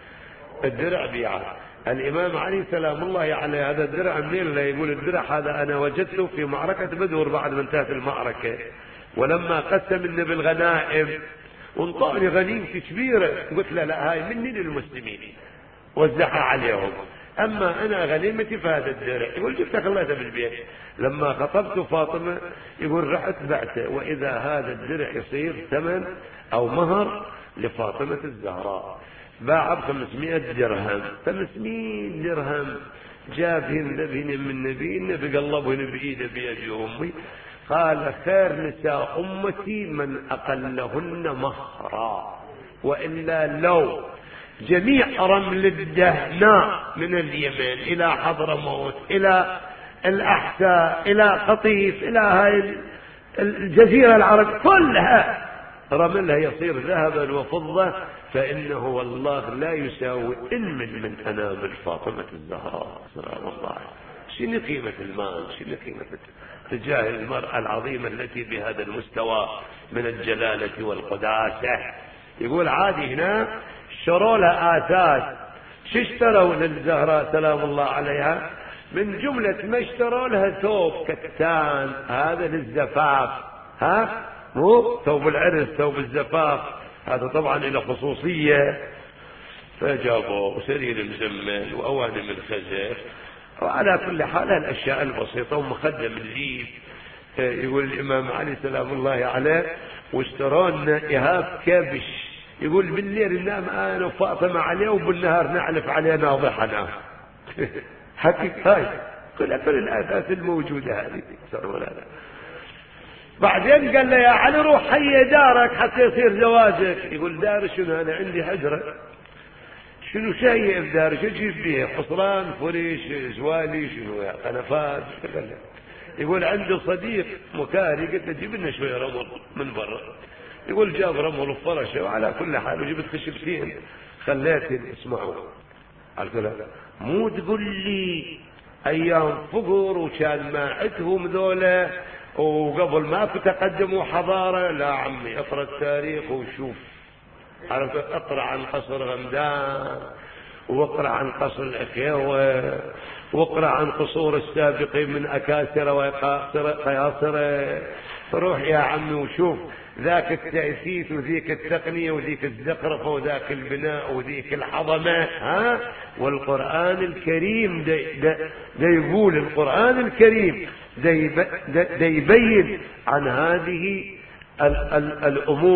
الدرع بيعه. الإمام علي سلام الله على هذا الدرع منين؟ لا يقول الدرع هذا أنا وجدته في معركة بدر بعد ما انتهت المعركة، ولما قسم النبي الغنائم وانطعني غنيمتي كبيرة قلت له لا هاي مني للمسلمين وزعها عليهم، أما أنا غنيمتي فهذا الدرع. يقول جبتك الله بالبيت. لما خطبت فاطمة يقول رحت بعته، وإذا هذا الدرع يصير ثمن أو مهر لفاطمة الزهراء، باع بخمسمائة درهم. خمسمائة درهم جابهن نبي من نبي النبي قلبهن بإيده بيدي أمي. قال خير نساء أمتي من أقلهن مهرا، وإلا لو جميع رمل الدهناء من اليمن إلى حضرموت إلى الأحساء إلى قطيف إلى هاي الجزيرة العربية كلها رملها يصير ذهبا وفضة، فإنه والله لا يساوي إن من من أنامل فاطمة الزهراء سلام الله عليها. شنو قيمة المال؟ شنو قيمة تجاه المرأة العظيمة التي بهذا المستوى من الجلالة والقداسة؟ يقول عادي هنا اشتروا لها آثاث. شو اشتروا للزهراء سلام الله عليها؟ من جملة ما اشتروا لها ثوب كتان، هذا للزفاف، ها مو ثوب العرس ثوب الزفاف، هذا طبعا له خصوصية. فجابوا سرير مزمل وأواني من خزف، وعلى كل حال الأشياء البسيطة ومخدم الليل. يقول الإمام علي سلام الله عليه واشترون إهاب كبش، يقول بالليل ننام أنا وفاطمة عليه وبالنهار نعلف عليه ناضحنا. حقيقة هاي كل كل الآثاث الموجودة هذه. بعدين قال له يا علي روح حي دارك حتى يصير زواجك. يقول دار شنو؟ أنا عندي حجرة. شنو شيء في دارك اجيب بيه؟ حصران فريش زوالي شنو يا قنفات. يقول عنده صديق مكاري قلت له جيب لنا شويه رمل من برا. يقول جاب رمل وفرشه، وعلى كل حال وجبت خشبتين خليتهم. اسمعوا قلت له مو تقول لي ايام فقر وكان ماعتهم ذولا وقبل ما تقدموا حضاره. لا عمي اقرا التاريخ وشوف. عرفت؟ اقرا عن قصر غمدان واقرا عن قصر الأخيوة واقرا عن قصور السابقين من أكاسرة وقياصرة. روح يا عمي وشوف ذاك التأسيس وذيك التقنية وذيك الزخرفة وذاك البناء وذيك الحضمة. ها والقرآن الكريم دا, دا, دا يقول القرآن الكريم دا, دا, دا يبين عن هذه ال ال الأمور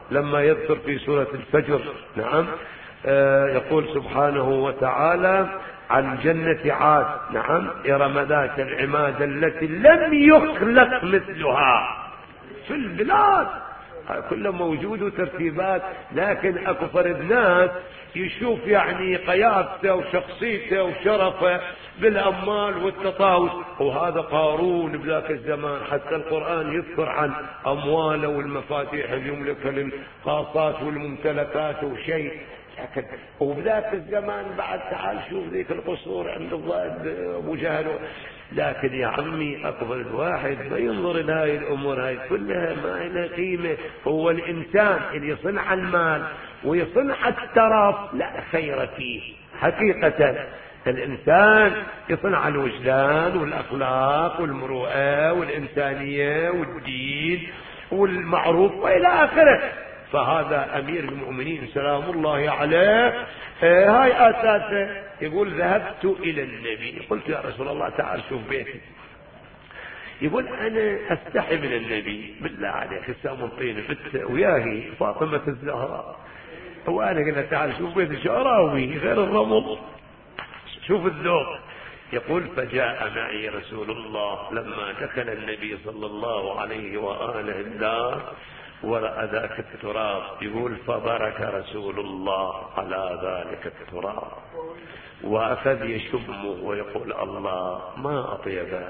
لما يذكر في سورة الفجر. نعم. آه يقول سبحانه وتعالى عن جنة عاد. نعم. إرم ذات العماد التي لم يخلق مثلها في البلاد. كله موجود وترتيبات، لكن اكو فرد ناس يشوف يعني قيادته وشخصيته وشرفه بالاموال والتطاول، وهذا قارون بذاك الزمان. حتى القرآن يذكر عن امواله والمفاتيح اللي يملكها للخاصات والممتلكات وشيء. لكن وبذاك الزمان بعد تعال شوف ذيك القصور عند ابو جهل. لكن يا عمي اكبر الواحد ما ينظر الى هاي الامور، هاي كلها ما لها قيمه. هو الانسان اللي يصنع المال ويصنع الترف لا خير فيه حقيقه. الانسان يصنع الوجدان والاخلاق والمروءه والانسانيه والدين والمعروف والى اخره. فهذا امير المؤمنين سلام الله عليه. آه هاي اساسه. يقول ذهبت الى النبي قلت يا رسول الله تعال شوف بيتي. يقول انا استحي من النبي بالله عليك السام طين بنت وياهي فاطمه الزهراء، وانا قلت تعال شوف بيتي شعراوي غير الرمل. شوف الذوق. يقول فجاء معي رسول الله لما دخل النبي صلى الله عليه واله الدار ورأى ذاك التراب. يقول فبارك رسول الله على ذلك التراب وأخذ يشمه ويقول الله ما أطيبه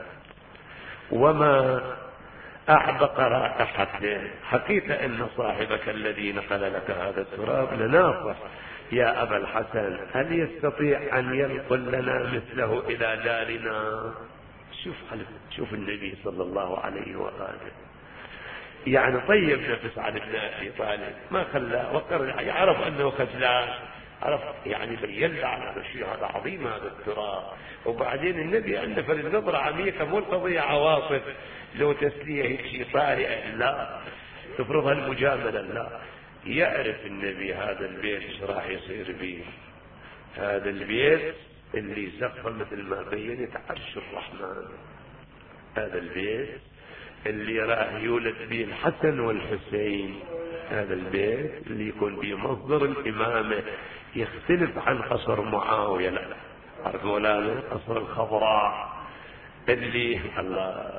وما أحبق رائحته. حقيقة أن صاحبك الذي نقل لك هذا التراب لناصح. يا أبا الحسن هل يستطيع أن ينقل لنا مثله إلى دارنا؟ شوف شوف النبي صلى الله عليه وآله يعني طيب نفس عن ابن أبي طالب، ما خلاه وقر، يعرف أنه خجلان، عرف يعني بين له على الشيء هذا عظيم هذا التراب. وبعدين النبي عنده فالنظرة عميقة، مو القضية عواطف لو تسليه هيك شيء طارئ لا تفرضها المجاملة لا. يعرف النبي هذا البيت ايش راح يصير به. هذا البيت اللي سقف مثل ما بينت عرش الرحمن. هذا البيت اللي راح يولد به الحسن والحسين. هذا البيت اللي يكون به مصدر الإمامة يختلف عن قصر معاوية. لا لا عرف مولانا قصر الخضراء اللي الله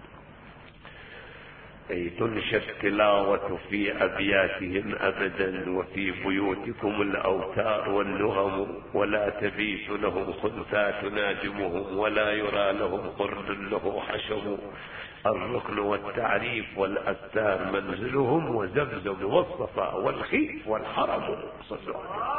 أي تنشد تلاوة في أبياتهم أبدا وفي بيوتكم الأوتار والنغم ولا تبيت لهم خنثى تناجمهم ولا يرى لهم قرد له حشم. الركن والتعريف والأستار منزلهم وزمزم والصفا والخيف والحرم. صلوا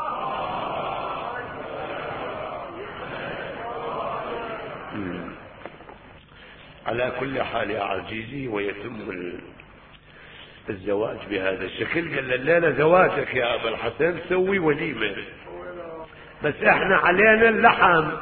على كل حال يا عزيزي. ويتم الزواج بهذا الشكل. قال الليلة زواجك يا أبا الحسن سوي وليمة، بس احنا علينا اللحم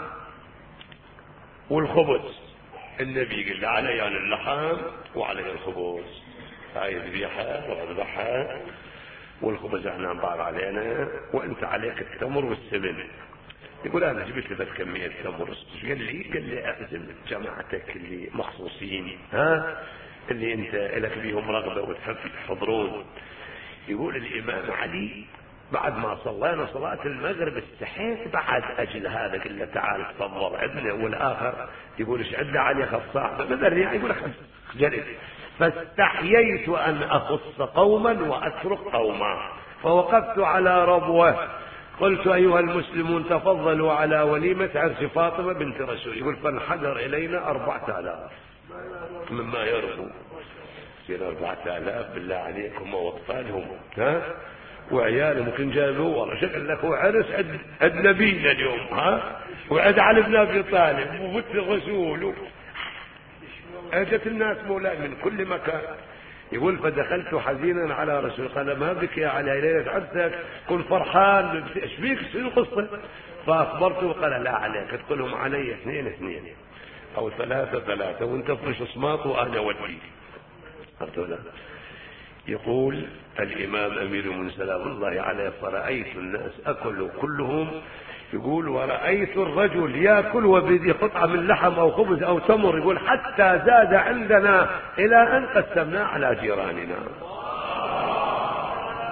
والخبز. النبي قال علي يعني اللحم وعلي الخبز. هاي ذبيحة واذبحها والخبز احنا نبار علينا وانت عليك التمر والسمن. يقول انا جبت لك كمية تمر. قال لي قال لي اعزم جماعتك اللي مخصوصين ها اللي انت لك بيهم رغبة وتحب يحضرون. يقول الامام علي بعد ما صلينا صلاة المغرب استحيت بعد اجل هذا قال له تعال تفضل عندنا. والاخر يقول ايش عندنا علي خف صاحبه مثلا يعني يقول خجلت. فاستحييت ان اخص قوما واترك قوما فوقفت على ربوه قلت ايها المسلمون تفضلوا على وليمة عرس فاطمة بنت رسول. يقول فانحدر الينا اربعة الاف مما يربو. يصير اربعة الاف بالله عليكم واطفالهم ها وعياله ممكن جابوه والله شكل لك هو عرس عد, عد نبينا اليوم ها وعد علي بن ابي طالب وبنت الرسول. اجت الناس مولاي من كل مكان. يقول فدخلت حزينا على رسول قال ما بك يا علي ليلة عرسك كن فرحان ايش بيك شنو القصة. فاخبرته قال لا عليك ادخلهم علي اثنين اثنين او ثلاثة ثلاثة وانت فرش اصماط وانا ودي. قلت له يقول الامام امير المؤمنين سلام الله عليه فرأيت الناس اكلوا كلهم. يقول ورأيت الرجل يأكل وبيدي قطعة من لحم او خبز او تمر. يقول حتى زاد عندنا الى ان قسمنا على جيراننا.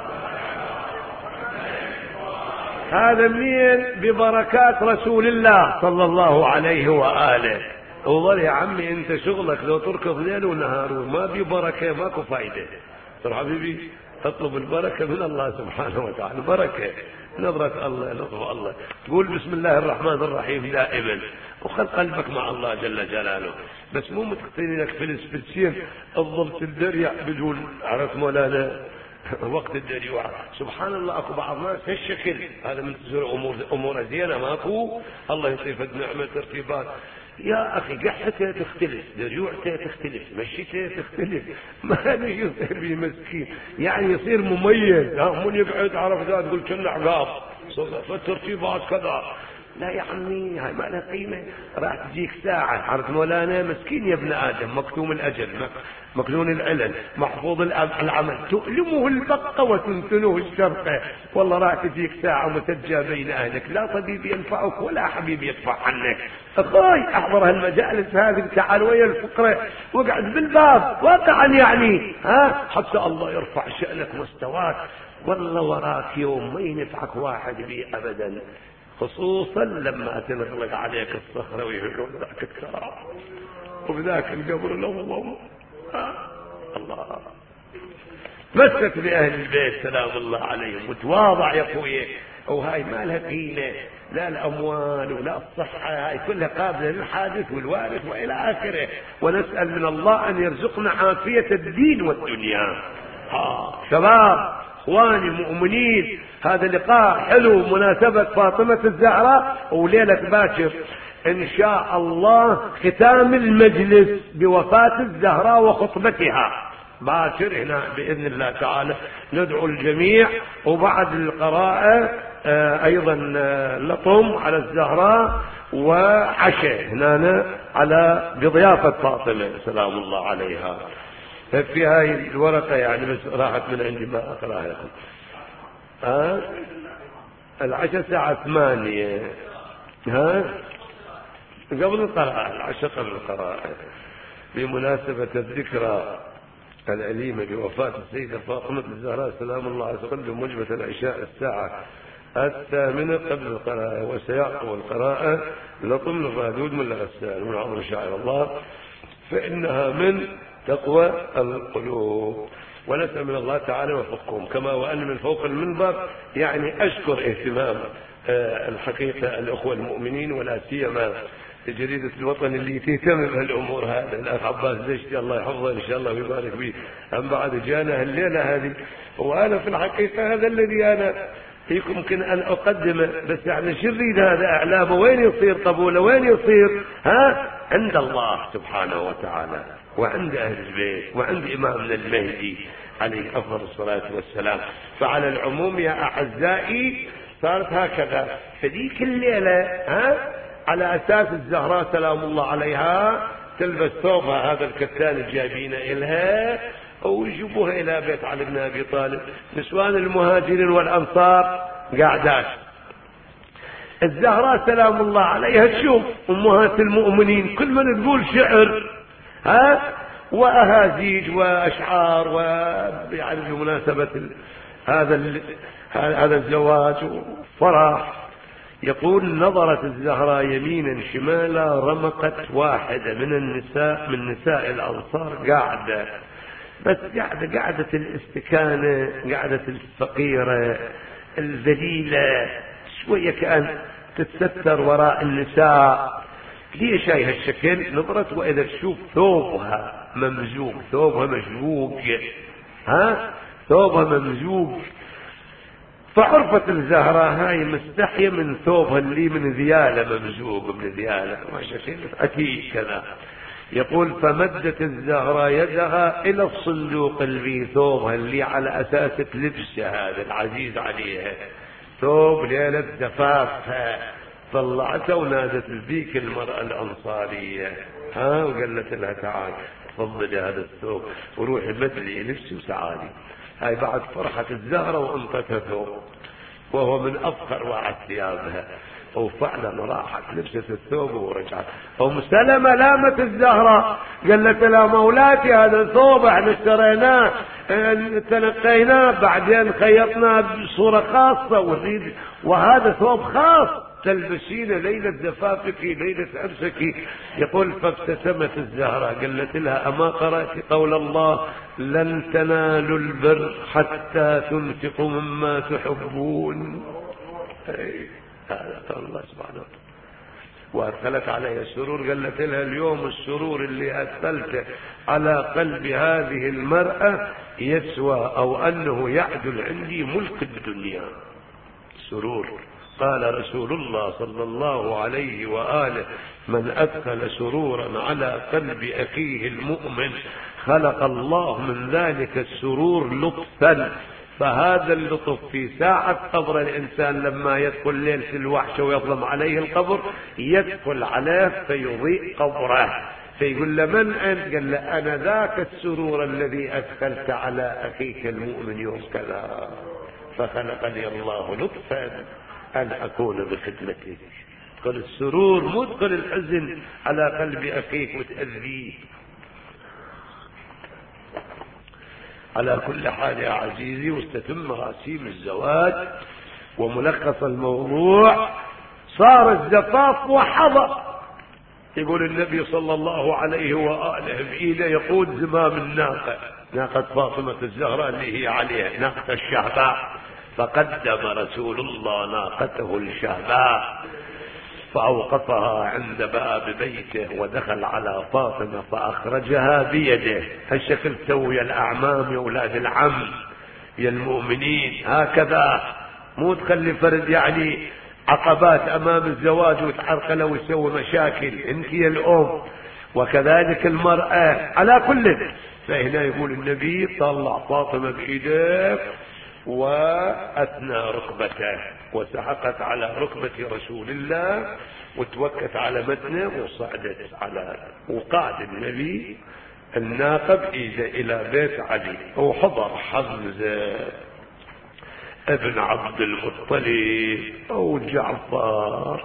هذا منين؟ ببركات رسول الله صلى الله عليه وآله. وظل يا عمي انت شغلك لو تركض ليل ونهار وما في بركة ماكو فايدة. ترى حبيبي تطلب البركة من الله سبحانه وتعالى، بركة نظرة الله لطف الله، تقول بسم الله الرحمن الرحيم دائما وخل قلبك مع الله جل جلاله. بس مو متقتني لك فلس فلسين الضبط الدريع بدون عرف مولانا وقت الدريوع. سبحان الله اكو بعض الناس هالشكل هذا من تزور امور امور زينه ماكو، الله يطيف نعمه ترتيبات. يا اخي قحته تختلف، دريوعته تختلف، مشيته تختلف، ما نجي يصير به مسكين يعني يصير مميز. من يقعد عرف ذا تقول كنا عقاب فالترتيبات كذا. لا يا عمي هاي ما لها قيمة. راح تجيك ساعة عرفت مولانا مسكين يا ابن آدم مكتوم الأجل مكنون العلل محفوظ العمل تؤلمه البقة وتنتنه الشرقة. والله راح تجيك ساعة متجة بين أهلك لا طبيب ينفعك ولا حبيب يدفع عنك. أخوي أحضر هالمجالس هذه تعال ويا الفقرة واقعد بالباب واقعا يعني ها حتى الله يرفع شأنك مستواك. والله وراك يوم ما ينفعك واحد بي أبدا، خصوصا لما تنغلق عليك الصخرة ويهلون ذاك الكرام وبذاك القبر الأول. الله مسك بأهل البيت سلام الله عليهم وتواضع يا اخوي. وهاي ما لها قيمة، لا الأموال ولا الصحة، هاي كلها قابلة للحادث والوارث وإلى آخره. ونسأل من الله أن يرزقنا عافية الدين والدنيا. ها شباب اخواني مؤمنين، هذا لقاء حلو مناسبة فاطمة الزهراء وليلة باكر ان شاء الله ختام المجلس بوفاة الزهراء وخطبتها باكر هنا بإذن الله تعالى. ندعو الجميع وبعد القراءة ايضا لطم على الزهراء وعشاء هنا على بضيافة فاطمة سلام الله عليها. في هاي الورقة يعني بس راحت من عندي ما أقرأها لكم. ها العشاء الساعة ثمانية، ها قبل القراءة، العشاء قبل القراءة بمناسبة الذكرى الأليمة بوفاة السيدة فاطمة الزهراء سلام الله عليها بموجبة العشاء الساعة الثامنة قبل القراءة. وسيعقب القراءة لطم الرادود من الغسال من عمر شاعر الله فإنها من تقوى القلوب. ونسأل من الله تعالى وفقكم كما وأن من فوق المنبر يعني أشكر اهتمام الحقيقة الأخوة المؤمنين ولا سيما جريدة الوطن اللي تهتم بهالأمور. هذا الأخ عباس زيشتي الله يحفظه إن شاء الله ويبارك به أم بعد جانا هالليلة هذه. وأنا في الحقيقة هذا الذي أنا يمكن أن أقدمه بس يعني شريد هذا إعلامه وين يصير طبوله وين يصير ها عند الله سبحانه وتعالى وعند أهل البيت وعند إمامنا المهدي عليه أفضل الصلاة والسلام. فعلى العموم يا أعزائي صارت هكذا فديك الليلة ها على أساس الزهراء سلام الله عليها تلبس ثوبها هذا الكتان الجايبين إلها ويجيبوها إلى بيت علي بن أبي طالب. نسوان المهاجرين والأنصار قاعدات، الزهراء سلام الله عليها تشوف أمهات المؤمنين كل من تقول شعر ها وأهازيج وأشعار ويعني بمناسبة هذا هذا الزواج وفرح. يقول نظرت الزهراء يمينا شمالا رمقت واحدة من النساء من نساء الأنصار قاعدة بس قاعدة قاعدة الاستكانة قاعدة الفقيرة الذليلة شوية كأن تتستر وراء النساء. ليش هاي هالشكل؟ نظرت وإذا تشوف ثوبها ممزوق ثوبها مشبوك ها ثوبها ممزوق. فعرفت الزهراء هاي مستحية من ثوبها اللي من ذيالة ممزوق من ذيالة ما شكل أكيد كذا. يقول فمدت الزهراء يدها إلى الصندوق اللي ثوبها اللي على أساس لبسها هذا العزيز عليها ثوب ليلة زفافها طلعتها ونادت بيك المرأة الأنصارية ها وقالت لها تعال تفضلي هذا الثوب وروحي بدلي نفسي وسعادي. هاي بعد فرحة الزهرة وانطتها ثوب وهو من أفخر وعد ثيابها وفعلا راحت لبست الثوب ورجعت. أم سلمة لامت الزهرة قالت لها مولاتي هذا الثوب احنا اشتريناه تنقيناه بعدين خيطناه بصورة خاصة ونريد، وهذا ثوب خاص تلبسينه ليلة زفافك ليلة عرسك. يقول فابتسمت الزهراء قالت لها أما قرأت قول الله لن تنالوا البر حتى تنفقوا مما تحبون؟ هذا قول الله سبحانه وتعالى. وأدخلت عليها السرور، قالت لها اليوم السرور اللي أدخلته على قلب هذه المرأة يسوى أو أنه يعدل عندي ملك الدنيا. سرور. قال رسول الله صلى الله عليه وآله من أدخل سرورا على قلب أخيه المؤمن خلق الله من ذلك السرور لطفا، فهذا اللطف في ساعة قبر الإنسان لما يدخل ليلة الوحشة ويظلم عليه القبر يدخل عليه فيضيء قبره، فيقول له من أنت؟ قال له أنا ذاك السرور الذي أدخلت على أخيك المؤمن يوم كذا، فخلقني الله لطفا أن أكون بخدمته. قل السرور مو تدخل الحزن على قلب أخيك وتأذيه. على كل حال يا عزيزي، واستتم مراسيم الزواج وملخص الموضوع صار الزفاف وحظى. يقول النبي صلى الله عليه وآله بإيده يقود زمام الناقة، ناقة فاطمة الزهراء اللي هي عليها ناقة الشهباء، فقدم رسول الله ناقته الشهباء فأوقفها عند باب بيته ودخل على فاطمة فأخرجها بيده. هالشكل تسوي الأعمام يا أولاد العم يا المؤمنين، هكذا مو تخلي فرد يعني عقبات أمام الزواج وتعرقله ويسوي مشاكل، انت يا الأم وكذلك المرأة على كل. فهنا يقول النبي طلع فاطمة بإيده وأثنى ركبته وسحقت على ركبة رسول الله وتوكت على متنه وصعدت على، وقعد النبي الناقة بإيده إلى بيت علي، وحضر حمزة ابن عبد المطلب وجعفر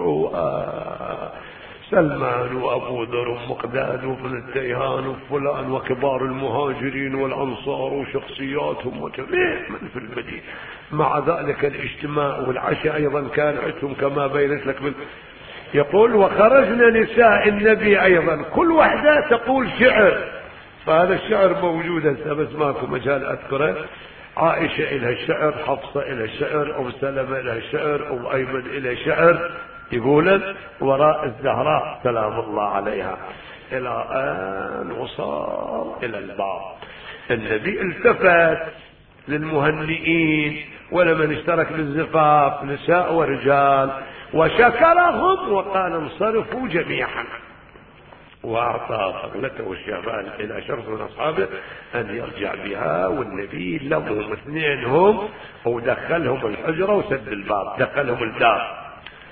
وسلمان وأبو ذر ومقداد وابن التيهان وفلان وكبار المهاجرين والأنصار وشخصياتهم وجميع من في المدينة. مع ذلك الاجتماع والعشاء أيضا كان عندهم كما بينت لك من. يقول وخرجنا نساء النبي أيضا كل واحدة تقول شعر، فهذا الشعر موجود هسه بس ماكو مجال أذكره. عائشة إلها الشعر، حفصة إلها الشعر، أم سلمة إلها الشعر، أم أيمن إلها شعر. يقول وراء الزهراء سلام الله عليها إلى أن وصل إلى الباب. النبي التفت للمهنئين ولمن اشترك بالزفاف نساء ورجال وشكرهم وقال انصرفوا جميعا، وأعطى فضلته الشهبان إلى شخص من أصحابه أن يرجع بها، والنبي لمهم اثنينهم ودخلهم الحجرة وسد الباب، دخلهم الدار.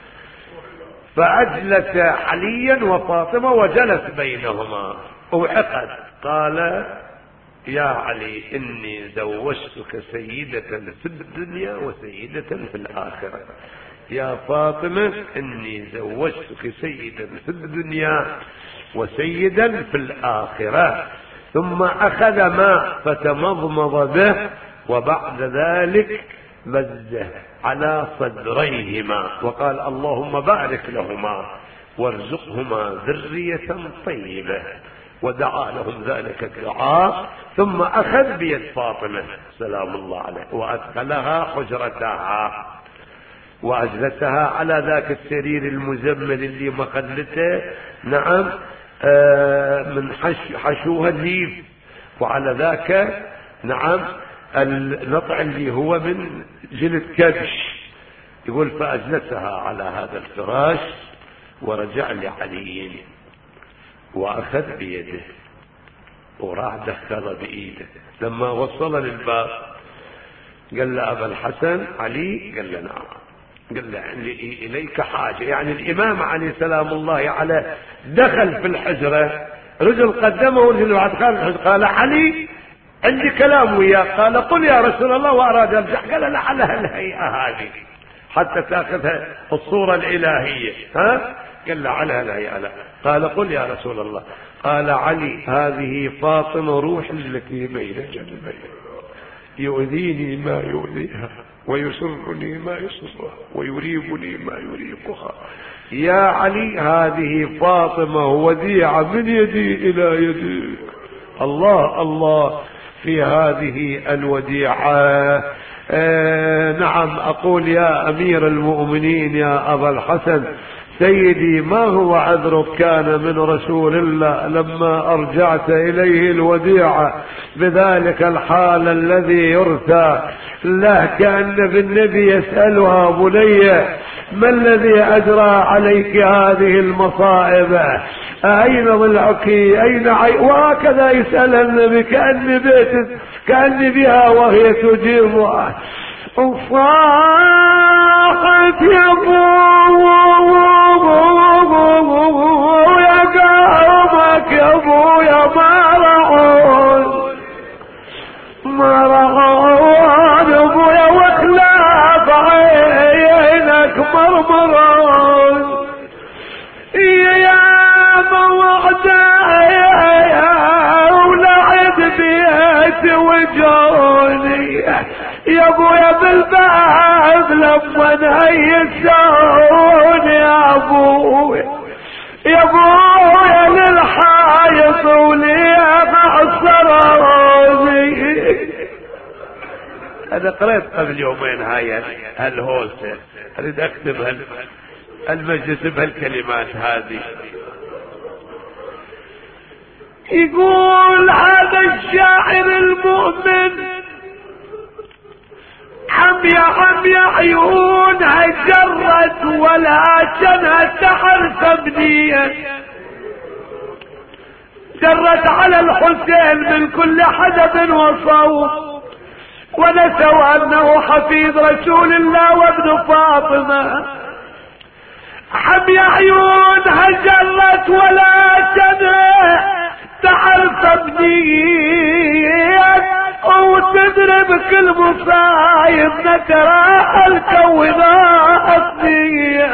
فأجلس عليا وفاطمة وجلس بينهما وعقد قال يا علي إني زوجتك سيدة في الدنيا وسيدة في الآخرة. يا فاطمة إني زوجتك سيدا في الدنيا وسيدا في الآخرة. ثم أخذ ماء فتمضمض به وبعد ذلك مزه على صدريهما وقال اللهم بارك لهما وارزقهما ذرية طيبة، ودعا لهم ذلك الدعاء. ثم أخذ بيد فاطمة سلام الله عليه وأدخلها حجرتها وأجلسها على ذاك السرير المزمل اللي مخلته نعم آه من حش حشوها الليف، وعلى ذاك نعم النطع اللي هو من جلد كبش. يقول فأجلسها على هذا الفراش ورجع لعلي وأخذ بيده وراح دخل بإيده. لما وصل للباب قال له أبا الحسن علي؟ قال له نعم. قال له إليك حاجة، يعني الإمام علي سلام الله عليه دخل في الحجرة، رجل قدمه ورجل بعد خارج، قال علي عندي كلام وياه. قال قل يا رسول الله، وأراد يرجع قال لا على الهيئة هذه حتى تأخذها الصورة الإلهية، ها قال له على الهيئة لا. قال قل يا رسول الله. قال علي هذه فاطمة روح التي بين جنبين. يؤذيني ما يؤذيها، ويسرني ما يسرها، ويريبني ما يريبها. يا علي هذه فاطمة وديعة من يدي إلى يديك. الله الله في هذه الوديعة. آه نعم أقول يا أمير المؤمنين يا أبا الحسن سيدي، ما هو عذرك كان من رسول الله لما أرجعت إليه الوديعة بذلك الحال الذي يرثى له؟ كأن بالنبي يسألها بني ما الذي أجرى عليك هذه المصائب؟ أين ضلعك؟ أين عي؟ وهكذا يسأل النبي كأن بيت كأن بها وهي تجيبه. صاحت يا ابو يا قومك يا ابو يا مرعون مرعون ابو يا وخلاف عينك مرمرون يا موعده ولعب بيت وجوني يا ابويا بالباب لما نهيسون يا ابويا يا ابويا للحايط وليا معصروني. انا قريت قبل يومين هاي هالهوسه، اريد اكتب المجلس بهالكلمات هذه. يقول هذا الشاعر المؤمن عميا عميا عيونها جرت ولكنها تحرف بنية، جرت على الحسين من كل حدب وصوب، ونسوا انه حفيد رسول الله وابن فاطمة. عميا عيونها جرت ولكنها تعرف بنية، وتدرب كل مصايب نترى الكونات نية.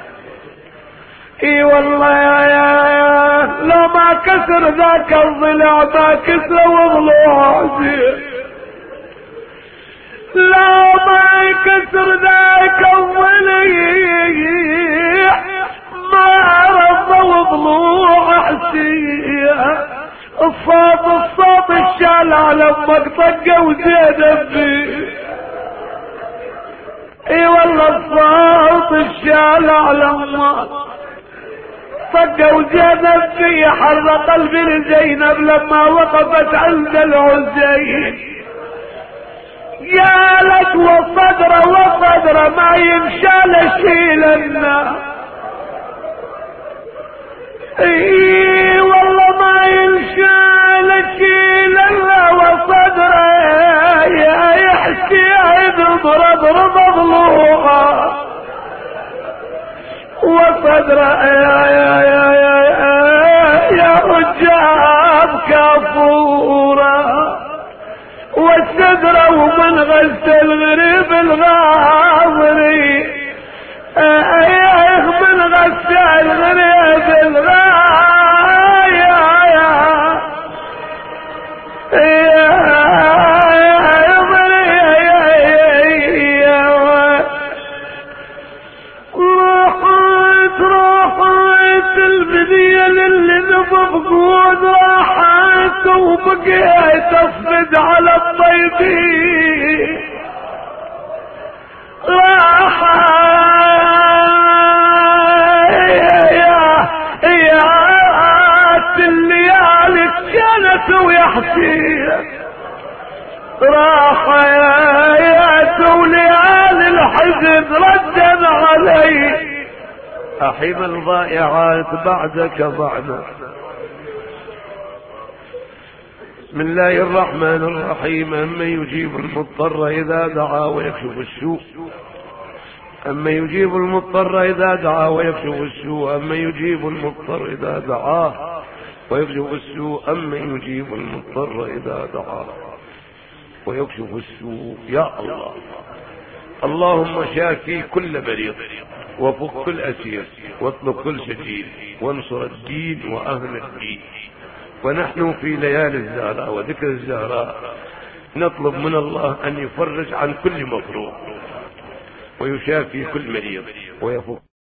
اي والله يا, يا لو ما كسر ذاك الضلع ما كسر وضلوع، لو ما كسر ذاك الضلع ما رضى وضلوع حسيه. الصوت الصوت الشالع لما طقه وزيد فيه، اي والله الصوت الشالع لما طقه وزيد فيه حرق قلبي لزينب لما وقفت عند العزين. قالت وصدره وصدره ما يمشى لشيل النار، اي والله ما ينشال شيل الا وصدره يا يحكي يضرب رضا ضلوعه وصدره يا يا يا يا يا رجاب كافوره والصدره ومن غسل غريب الغاضري ايه من غسل غريب الغاية روحت روحت البدية اللي نفقود راحت وبقيت اصفد على الطيبين الليالي كانت ويحكيها راح يا وليالي الحزن ردا علي احيم الضائعات بعدك ضعنا. بسم الله الرحمن الرحيم. أما يجيب المضطر إذا دعا ويكشف السوء، أما يجيب المضطر إذا دعا ويكشف السوء، أما يجيب المضطر إذا دعاه ويكشف السوء، أما يجيب المضطر إذا دعاه ويكشف السوء. يا الله، اللهم شافي كل مريض وفك كل أسير واطلب كل سجين وانصر الدين وأهل الدين. ونحن في ليالي الزهراء وذكر الزهراء نطلب من الله أن يفرج عن كل مكروه ويشافي كل مريض ويفك